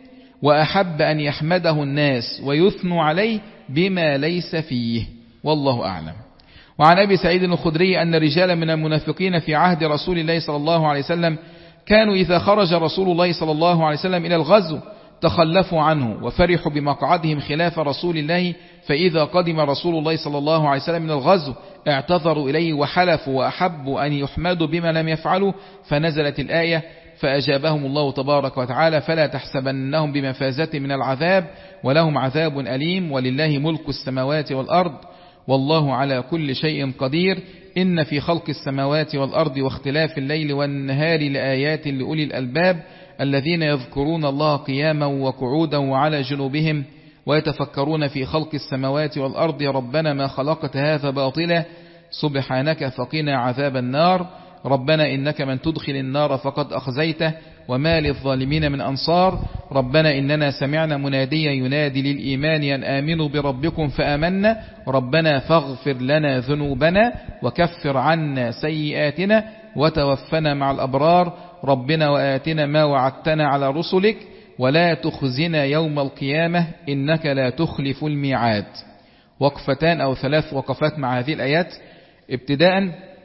وأحب أن يحمده الناس ويثنوا عليه بما ليس فيه. والله أعلم. وعن أبي سعيد الخدري أن رجالا من المنافقين في عهد رسول الله صلى الله عليه وسلم كانوا إذا خرج رسول الله صلى الله عليه وسلم إلى الغزو تخلفوا عنه وفرحوا بمقعدهم خلاف رسول الله، فإذا قدم رسول الله صلى الله عليه وسلم من الغزو اعتذروا إليه وحلفوا وأحبوا أن يحمدوا بما لم يفعلوا. فنزلت الآية فأجابهم الله تبارك وتعالى فلا تحسبنهم بمفازة من العذاب ولهم عذاب أليم ولله ملك السماوات والأرض والله على كل شيء قدير. إن في خلق السماوات والأرض واختلاف الليل والنهار لآيات لأولي الألباب الذين يذكرون الله قياما وقعودا وعلى جنوبهم ويتفكرون في خلق السماوات والأرض ربنا ما خلقت هذا باطلا سبحانك فقنا عذاب النار. ربنا إنك من تدخل النار فقد أخزيته وما للظالمين من أنصار. ربنا إننا سمعنا مناديا ينادي للإيمان أن آمنوا بربكم فآمنا ربنا فاغفر لنا ذنوبنا وكفر عنا سيئاتنا وتوفنا مع الأبرار. ربنا وآتنا ما وعدتنا على رسلك ولا تخزنا يوم القيامة إنك لا تخلف الميعاد. وقفتان أو ثلاث وقفات مع هذه الآيات. ابتداء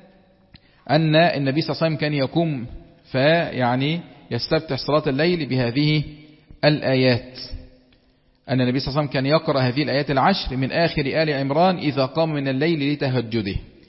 أن النبي صلى الله عليه وسلم كان يقوم فيعني يستفتح صلاة الليل بهذه الآيات. أن النبي صلى الله عليه وسلم كان يقرأ هذه الآيات العشر من آخر آل عمران إذا قام من الليل لتهجده.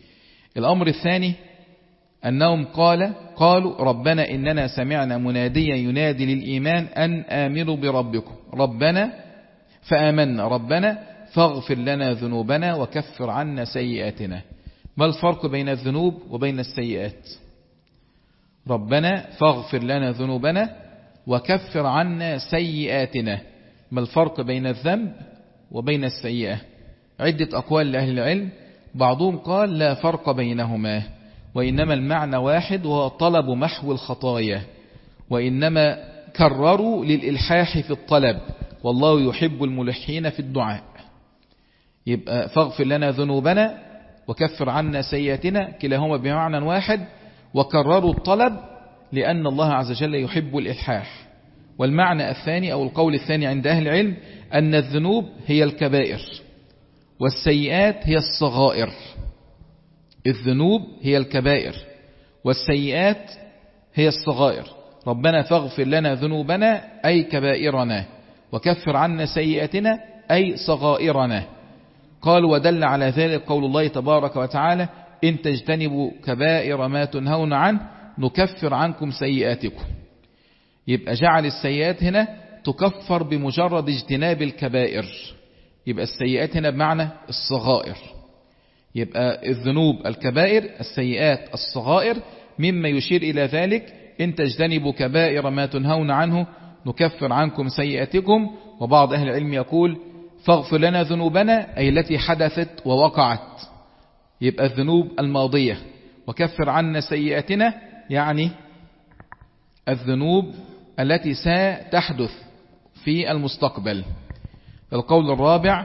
الأمر الثاني أنهم قال قالوا ربنا إننا سمعنا مناديا ينادي للإيمان أن آمنوا بربكم ربنا فآمنا ربنا فاغفر لنا ذنوبنا وكفر عنا سيئاتنا. ما الفرق بين الذنوب وبين السيئات؟ ربنا فاغفر لنا ذنوبنا وكفر عنا سيئاتنا. ما الفرق بين الذنب وبين السيئة؟ عدة أقوال لأهل العلم، بعضهم قال لا فرق بينهما وإنما المعنى واحد وهو طلب محو الخطايا، وإنما كرروا للإلحاح في الطلب والله يحب الملحين في الدعاء. يبقى فاغفر لنا ذنوبنا وكفر عنا سيئاتنا كلاهما بمعنى واحد، وكرروا الطلب لأن الله عز وجل يحب الإلحاح. والمعنى الثاني أو القول الثاني عند أهل العلم أن الذنوب هي الكبائر والسيئات هي الصغائر. الذنوب هي الكبائر والسيئات هي الصغائر. ربنا فاغفر لنا ذنوبنا أي كبائرنا وكفر عنا سيئاتنا أي صغائرنا. قال ودل على ذلك قول الله تبارك وتعالى إن تجتنبوا كبائر ما تنهون عنه نكفر عنكم سيئاتكم. يبقى جعل السيئات هنا تكفر بمجرد اجتناب الكبائر، يبقى السيئات هنا بمعنى الصغائر. يبقى الذنوب الكبائر، السيئات الصغائر، مما يشير إلى ذلك إن تجتنبوا كبائر ما تنهون عنه نكفر عنكم سيئاتكم. وبعض أهل العلم يقول فاغفر لنا ذنوبنا أي التي حدثت ووقعت، يبقى الذنوب الماضية، وكفر عنا سيئاتنا يعني الذنوب التي ستحدث في المستقبل. القول الرابع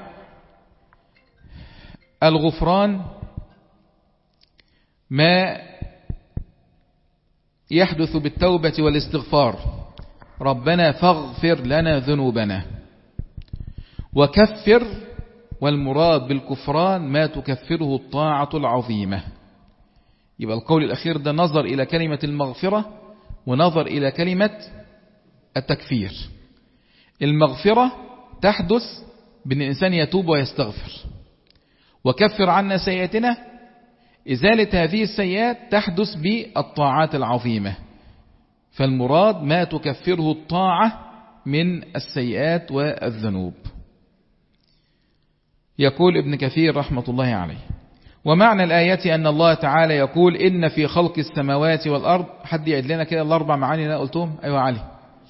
الغفران ما يحدث بالتوبة والاستغفار ربنا فاغفر لنا ذنوبنا. وكفر والمراد بالكفران ما تكفره الطاعة العظيمة. يبقى القول الأخير ده نظر إلى كلمة المغفرة ونظر إلى كلمة التكفير. المغفرة تحدث بأن الإنسان يتوب ويستغفر، وكفر عنا سيئاتنا إزالة هذه السيئات تحدث بالطاعات العظيمة. فالمراد ما تكفره الطاعة من السيئات والذنوب. يقول ابن كثير رحمة الله عليه ومعنى الآية أن الله تعالى يقول إن في خلق السماوات والأرض. حد يعد لنا كده الأربع معاني اللي أنا قلتهم؟ أيوة علي.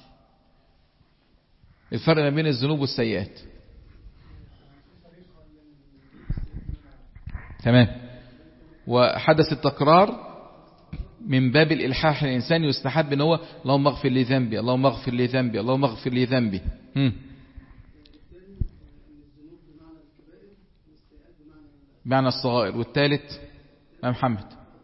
الفرق ما بين الذنوب والسيئات. تمام. وحدث التكرار من باب الإلحاح الإنسان يستحب أن هو اللهم اغفر لي ذنبي اللهم اغفر لي ذنبي اللهم اغفر لي ذنبي. بمعنى الصغائر. والثالث يا محمد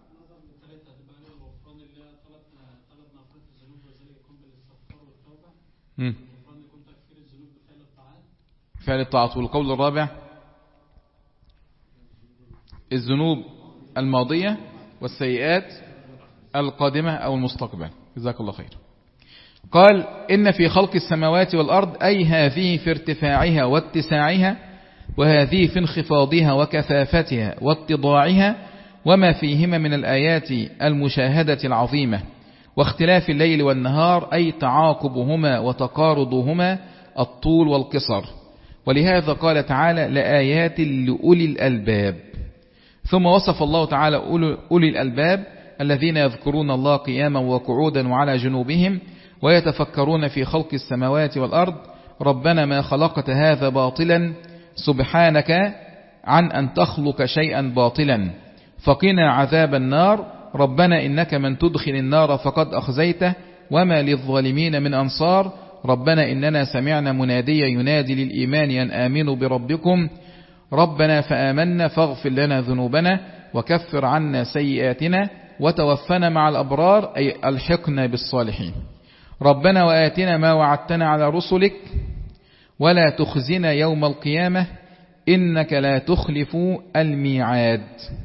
فعل الطاعات. والقول الرابع الذنوب الماضية والسيئات القادمة أو المستقبل. جزاك الله خير. قال إن في خلق السماوات والأرض أي هذه في ارتفاعها واتساعها، وهذه في انخفاضها وكثافتها واتضاعها، وما فيهما من الآيات المشاهدة العظيمة، واختلاف الليل والنهار أي تعاقبهما وتقارضهما الطول والقصر. ولهذا قال تعالى لآيات لأولي الألباب. ثم وصف الله تعالى أولي الألباب الذين يذكرون الله قياما وقعودا وعلى جنوبهم ويتفكرون في خلق السماوات والأرض ربنا ما خلقت هذا باطلا سبحانك عن أن تخلق شيئا باطلا فقنا عذاب النار ربنا إنك من تدخل النار فقد أخزيته وما للظالمين من أنصار ربنا إننا سمعنا مناديا ينادي للإيمان أن آمنوا بربكم ربنا فآمنا فاغفر لنا ذنوبنا وكفر عنا سيئاتنا وتوفنا مع الأبرار أي ألحقنا بالصالحين ربنا وآتنا ما وعدتنا على رسلك ولا تخزنا يوم القيامة إنك لا تخلف الميعاد.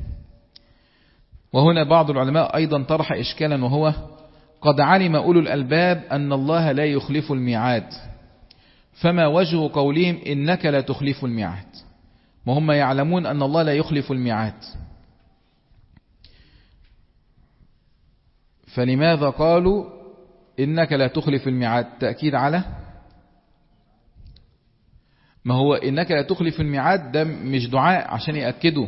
وهنا بعض العلماء أيضا طرح إشكالا وهو قد علم أولو الألباب أن الله لا يخلف الميعاد، فما وجه قولهم إنك لا تخلف الميعاد وهم يعلمون أن الله لا يخلف الميعاد؟ فلماذا قالوا إنك لا تخلف الميعاد؟ تأكيد على ما هو إنك لا تخلف الميعاد، ده مش دعاء عشان يأكدوا،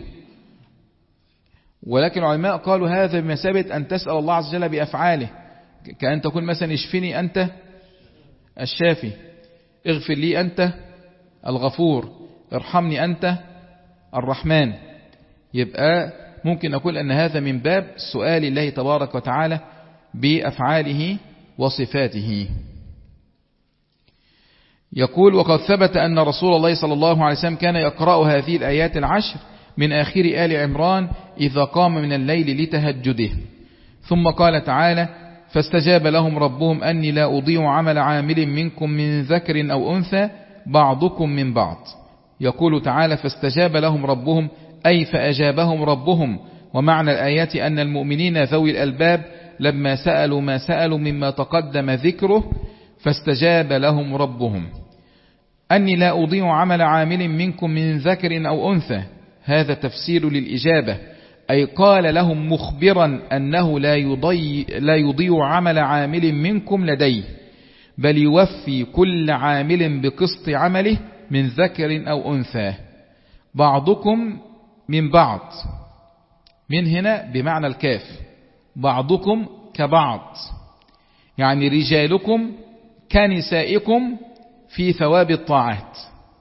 ولكن العلماء قالوا هذا بمثابة أن تسأل الله عز وجل بأفعاله، كأن تقول مثلا اشفني أنت الشافي، اغفر لي أنت الغفور، ارحمني أنت الرحمن. يبقى ممكن أقول أن هذا من باب سؤال الله تبارك وتعالى بأفعاله وصفاته. يقول وقد ثبت أن رسول الله صلى الله عليه وسلم كان يقرأ هذه الآيات العشر من آخر آل عمران إذا قام من الليل لتهجده. ثم قال تعالى فاستجاب لهم ربهم أني لا أضيع عمل عامل منكم من ذكر أو أنثى بعضكم من بعض. يقول تعالى فاستجاب لهم ربهم أي فأجابهم ربهم، ومعنى الآيات أن المؤمنين ذوي الألباب لما سألوا ما سألوا مما تقدم ذكره فاستجاب لهم ربهم. أني لا أضيع عمل عامل منكم من ذكر أو أنثى، هذا تفسير للإجابة، أي قال لهم مخبرا أنه لا يضيع, لا يضيع عمل عامل منكم لديه، بل يوفي كل عامل بقسط عمله من ذكر أو أنثى. بعضكم من بعض، من هنا بمعنى الكاف، بعضكم كبعض، يعني رجالكم كنسائكم في ثواب الطاعات.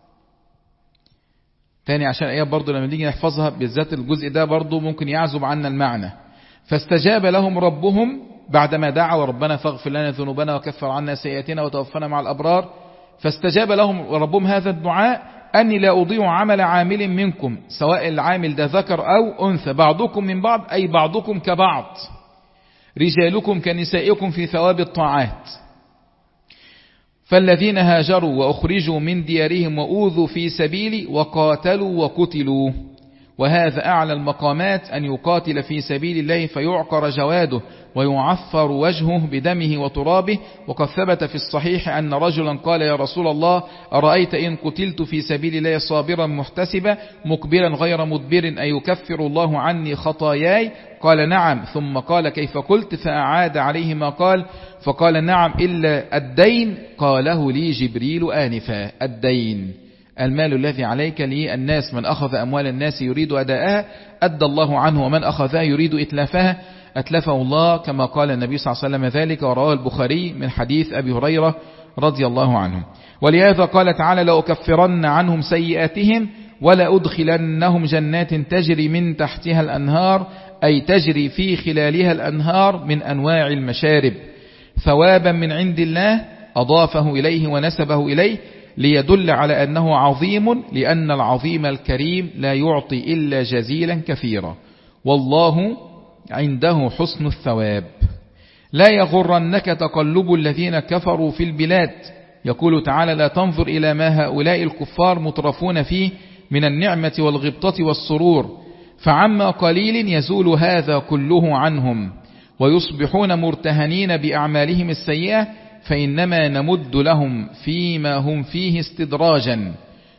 تاني عشان ايه برضو لما نيجي نحفظها بالذات الجزء ده برضو ممكن يعزب عنا المعنى. فاستجاب لهم ربهم بعدما دعوا ربنا فاغفر لنا ذنوبنا وكفر عنا سيئاتنا وتوفنا مع الأبرار، فاستجاب لهم ربهم هذا الدعاء أني لا أضيع عمل عامل منكم، سواء العامل ده ذكر أو أنثى، بعضكم من بعض أي بعضكم كبعض، رجالكم كنسائكم في ثواب الطاعات. فالذين هاجروا وأخرجوا من ديارهم وأوذوا في سبيلي وقاتلوا وقتلوا، وهذا أعلى المقامات أن يقاتل في سبيل الله فيعقر جواده ويعفر وجهه بدمه وترابه. وقد ثبت في الصحيح أن رجلا قال يا رسول الله أرأيت إن قتلت في سبيل الله صابرا محتسبا مقبلا غير مدبر أن يكفر الله عني خطاياي؟ قال نعم. ثم قال كيف قلت؟ فأعاد عليه ما قال، فقال نعم إلا الدين. قاله لي جبريل آنفا. الدين المال الذي عليك للناس، من أخذ أموال الناس يريد أداءها أدى الله عنه، ومن أخذها يريد إتلافها أتلفه الله، كما قال النبي صلى الله عليه وسلم ذلك، ورواه البخاري من حديث أبي هريرة رضي الله عنه. ولهذا قال تعالى لأكفرن عنهم سيئاتهم ولأدخلنهم جنات تجري من تحتها الأنهار، أي تجري في خلالها الأنهار من أنواع المشارب، ثوابا من عند الله أضافه إليه ونسبه إليه ليدل على أنه عظيم، لأن العظيم الكريم لا يعطي إلا جزيلا كثيرا، والله عنده حسن الثواب. لا يغرنك تقلب الذين كفروا في البلاد. يقول تعالى لا تنظر إلى ما هؤلاء الكفار مترفون فيه من النعمة والغبطة والسرور، فعما قليل يزول هذا كله عنهم ويصبحون مرتهنين بأعمالهم السيئة، فإنما نمد لهم فيما هم فيه استدراجا،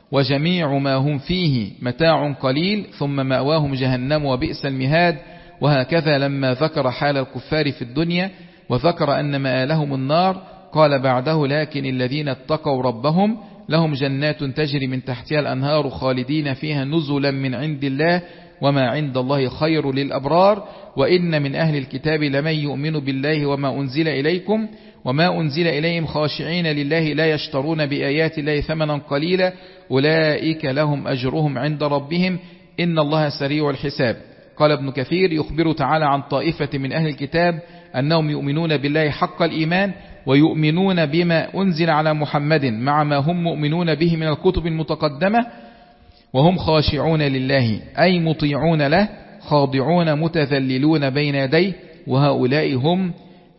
وجميع ما هم فيه متاع قليل ثم مأواهم جهنم وبئس المهاد. وهكذا لما ذكر حال الكفار في الدنيا وذكر أن مآلهم النار قال بعده لكن الذين اتقوا ربهم لهم جنات تجري من تحتها الأنهار خالدين فيها نزلا من عند الله وما عند الله خير للأبرار. وإن من أهل الكتاب لمن يؤمن بالله وما أنزل إليكم وما أنزل إليهم خاشعين لله لا يشترون بآيات الله ثمنا قليلا أولئك لهم أجرهم عند ربهم إن الله سريع الحساب. قال ابن كثير يخبر تعالى عن طائفة من أهل الكتاب أنهم يؤمنون بالله حق الإيمان ويؤمنون بما أنزل على محمد مع ما هم مؤمنون به من الكتب المتقدمة، وهم خاشعون لله أي مطيعون له خاضعون متذللون بين يديه، وهؤلاء هم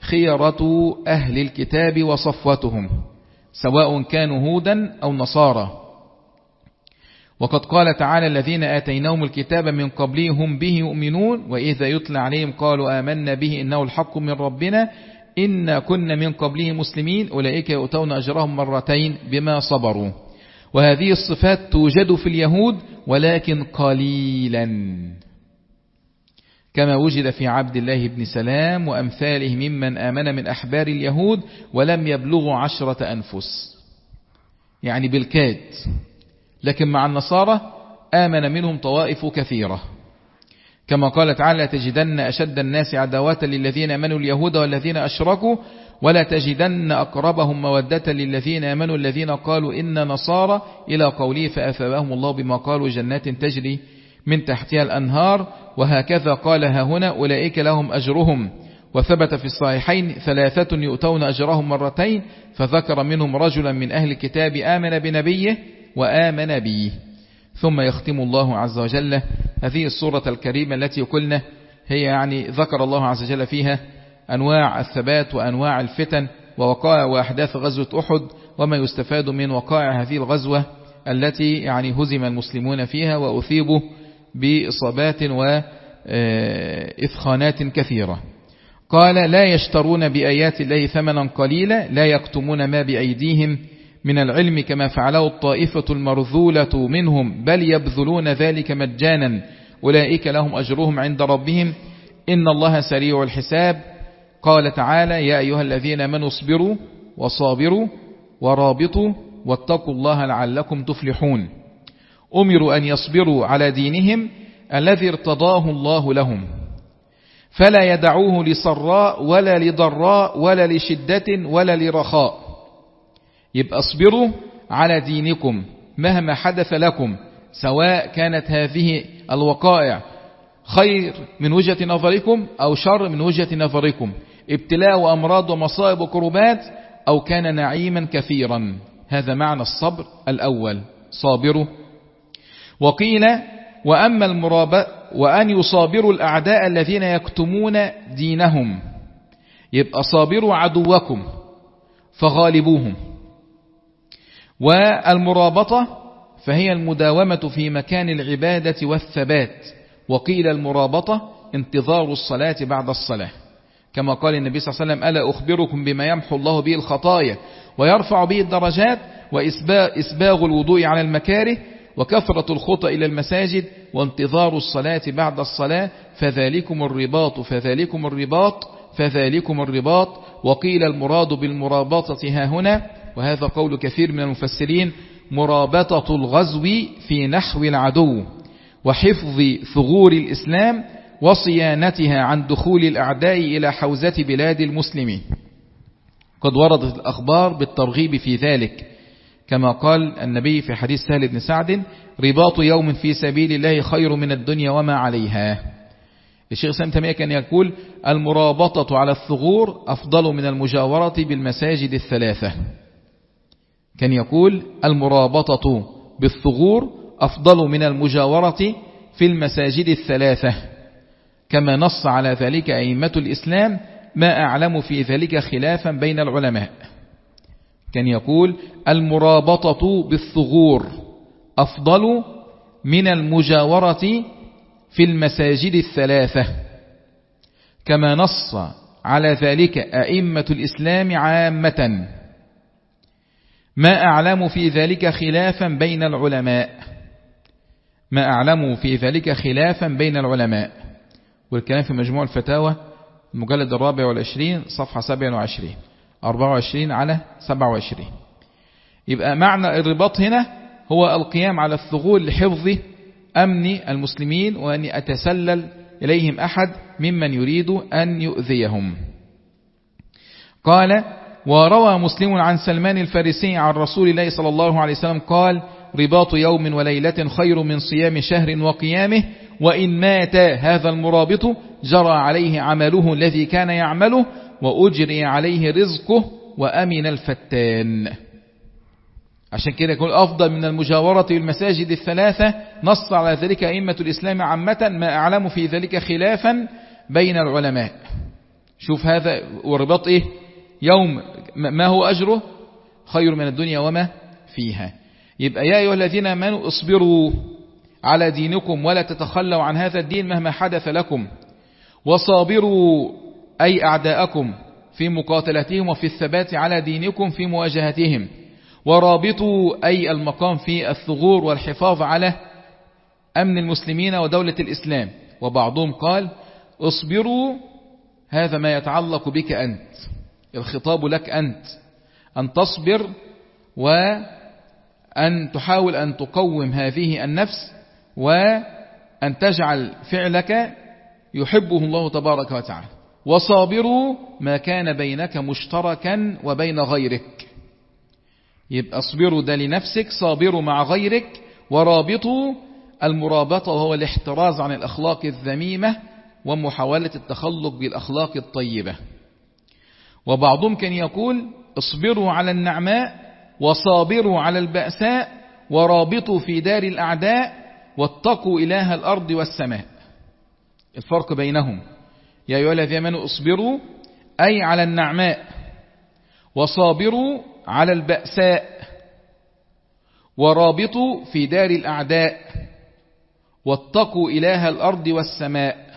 خيرة أهل الكتاب وصفوتهم سواء كانوا هودا أو نصارى. وقد قال تعالى الذين آتيناهم الكتاب من قبلهم به يؤمنون وإذا يتلى عليهم قالوا آمنا به إنه الحق من ربنا إنا كنا من قبله مسلمين أولئك يؤتون أجرهم مرتين بما صبروا. وهذه الصفات توجد في اليهود ولكن قليلا. كما وجد في عبد الله بن سلام وأمثاله ممن آمن من أحبار اليهود ولم يبلغوا عشرة أنفس، يعني بالكاد، لكن مع النصارى آمن منهم طوائف كثيرة، كما قال تعالى تجدن أشد الناس عداوة للذين آمنوا اليهود والذين أشركوا ولا تجدن أقربهم مودة للذين آمنوا الذين قالوا إن نصارى إلى قوله فأثابهم الله بما قالوا جنات تجري من تحتها الأنهار. وهكذا قال ها هنا أولئك لهم أجرهم. وثبت في الصحيحين ثلاثة يؤتون أجرهم مرتين، فذكر منهم رجلا من أهل الكتاب آمن بنبيه وآمن به. ثم يختم الله عز وجل هذه السورة الكريمة التي قلنا هي يعني ذكر الله عز وجل فيها أنواع الثبات وأنواع الفتن ووقائع وأحداث غزوة أحد وما يستفاد من وقائع هذه الغزوة التي يعني هزم المسلمون فيها وأثيبوا بإصابات وإثخانات كثيرة. قال لا يشترون بآيات الله ثمنا قليلا لا يكتمون ما بأيديهم من العلم كما فعله الطائفة المرذولة منهم بل يبذلون ذلك مجانا أولئك لهم أجرهم عند ربهم إن الله سريع الحساب. قال تعالى يا أيها الذين آمنوا اصبروا وصابروا ورابطوا واتقوا الله لعلكم تفلحون. أمروا أن يصبروا على دينهم الذي ارتضاه الله لهم فلا يدعوه لسراء ولا لضراء ولا لشدة ولا لرخاء. يبقى اصبروا على دينكم مهما حدث لكم، سواء كانت هذه الوقائع خير من وجهة نظركم أو شر من وجهة نظركم، ابتلاء وأمراض ومصائب وكربات أو كان نعيما كثيرا. هذا معنى الصبر الأول، صابروا. وقيل وأما المرابطة وأن يصابروا الأعداء الذين يكتمون دينهم، يبقى صابروا عدوكم فغالبوهم. والمرابطة فهي المداومة في مكان العبادة والثبات. وقيل المرابطة انتظار الصلاة بعد الصلاة، كما قال النبي صلى الله عليه وسلم ألا أخبركم بما يمحو الله به الخطايا ويرفع به الدرجات وإسباغ الوضوء على المكاره وكثرة الخطى إلى المساجد وانتظار الصلاة بعد الصلاة فذلكم الرباط فذلكم الرباط فذلكم الرباط. وقيل المراد بالمرابطة ها هنا، وهذا قول كثير من المفسرين، مرابطة الغزو في نحو العدو وحفظ ثغور الإسلام وصيانتها عن دخول الأعداء إلى حوزة بلاد المسلمين. قد وردت الأخبار بالترغيب في ذلك، كما قال النبي في حديث سهل بن سعد رباط يوم في سبيل الله خير من الدنيا وما عليها. الشيخ سامي تيمية كان يقول المرابطة على الثغور أفضل من المجاورة بالمساجد الثلاثة. كان يقول المرابطة بالثغور أفضل من المجاورة في المساجد الثلاثة، كما نص على ذلك أئمة الإسلام ما أعلم في ذلك خلافا بين العلماء. كان يقول المرابطة بالثغور أفضل من المجاورة في المساجد الثلاثة، كما نص على ذلك أئمة الإسلام عامة، ما أعلم في ذلك خلافا بين العلماء ما أعلم في ذلك خلافا بين العلماء. والكلام في مجموع الفتاوى المجلد الرابع والعشرين صفحة سبعة وعشرين أربعة وعشرين على سبعة وعشرين. يبقى معنى الرباط هنا هو القيام على الثغور لحفظ أمن المسلمين وأن أتسلل إليهم أحد ممن يريد أن يؤذيهم. قال وروى مسلم عن سلمان الفارسي عن رسول الله صلى الله عليه وسلم قال رباط يوم وليلة خير من صيام شهر وقيامه وإن مات هذا المرابط جرى عليه عمله الذي كان يعمله وأجري عليه رزقه وأمن الفتان. عشان كده يقول أفضل من المجاورة بالمساجد الثلاثة، نص على ذلك أئمة الإسلام عامة، ما أعلم في ذلك خلافا بين العلماء. شوف هذا ورباط إيه يوم ما هو أجره خير من الدنيا وما فيها. يبقى يا أيها الذين آمنوا اصبروا على دينكم ولا تتخلوا عن هذا الدين مهما حدث لكم، وصابروا أي أعداءكم في مقاتلتهم وفي الثبات على دينكم في مواجهتهم، ورابطوا أي المقام في الثغور والحفاظ على أمن المسلمين ودولة الإسلام. وبعضهم قال اصبروا هذا ما يتعلق بك أنت، الخطاب لك أنت، أن تصبر وأن تحاول أن تقوم هذه النفس وأن تجعل فعلك يحبه الله تبارك وتعالى. وصابروا ما كان بينك مشتركا وبين غيرك، يبقى اصبروا ده لنفسك، صابروا مع غيرك، ورابطوا المرابطة وهو الاحتراز عن الأخلاق الذميمة ومحاولة التخلق بالأخلاق الطيبة. وبعضهم كان يقول اصبروا على النعماء وصابروا على البأساء ورابطوا في دار الأعداء واتقوا إله الأرض والسماء. الفرق بينهم يا أيها الذين آمنوا اصبروا أي على النعماء، وصابروا على البأساء، ورابطوا في دار الأعداء، واتقوا إله الأرض والسماء.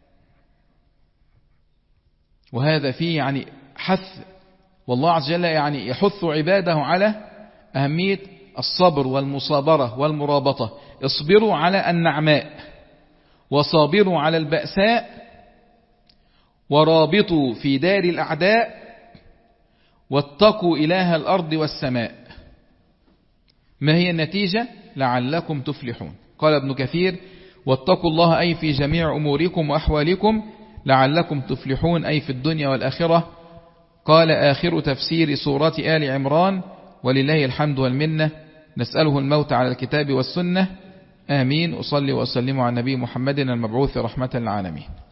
وهذا فيه يعني حث، والله عز وجل يعني يحث عباده على أهمية الصبر والمصابرة والمرابطة. اصبروا على النعماء، وصابروا على البأساء، ورابطوا في دار الأعداء، واتقوا إله الأرض والسماء. ما هي النتيجة؟ لعلكم تفلحون. قال ابن كثير واتقوا الله أي في جميع أموركم وأحوالكم لعلكم تفلحون أي في الدنيا والآخرة. قال آخر تفسير سورة آل عمران ولله الحمد والمنة. نسأله الموت على الكتاب والسنة، آمين. أصلي وأسلم على النبي محمد المبعوث رحمة للعالمين.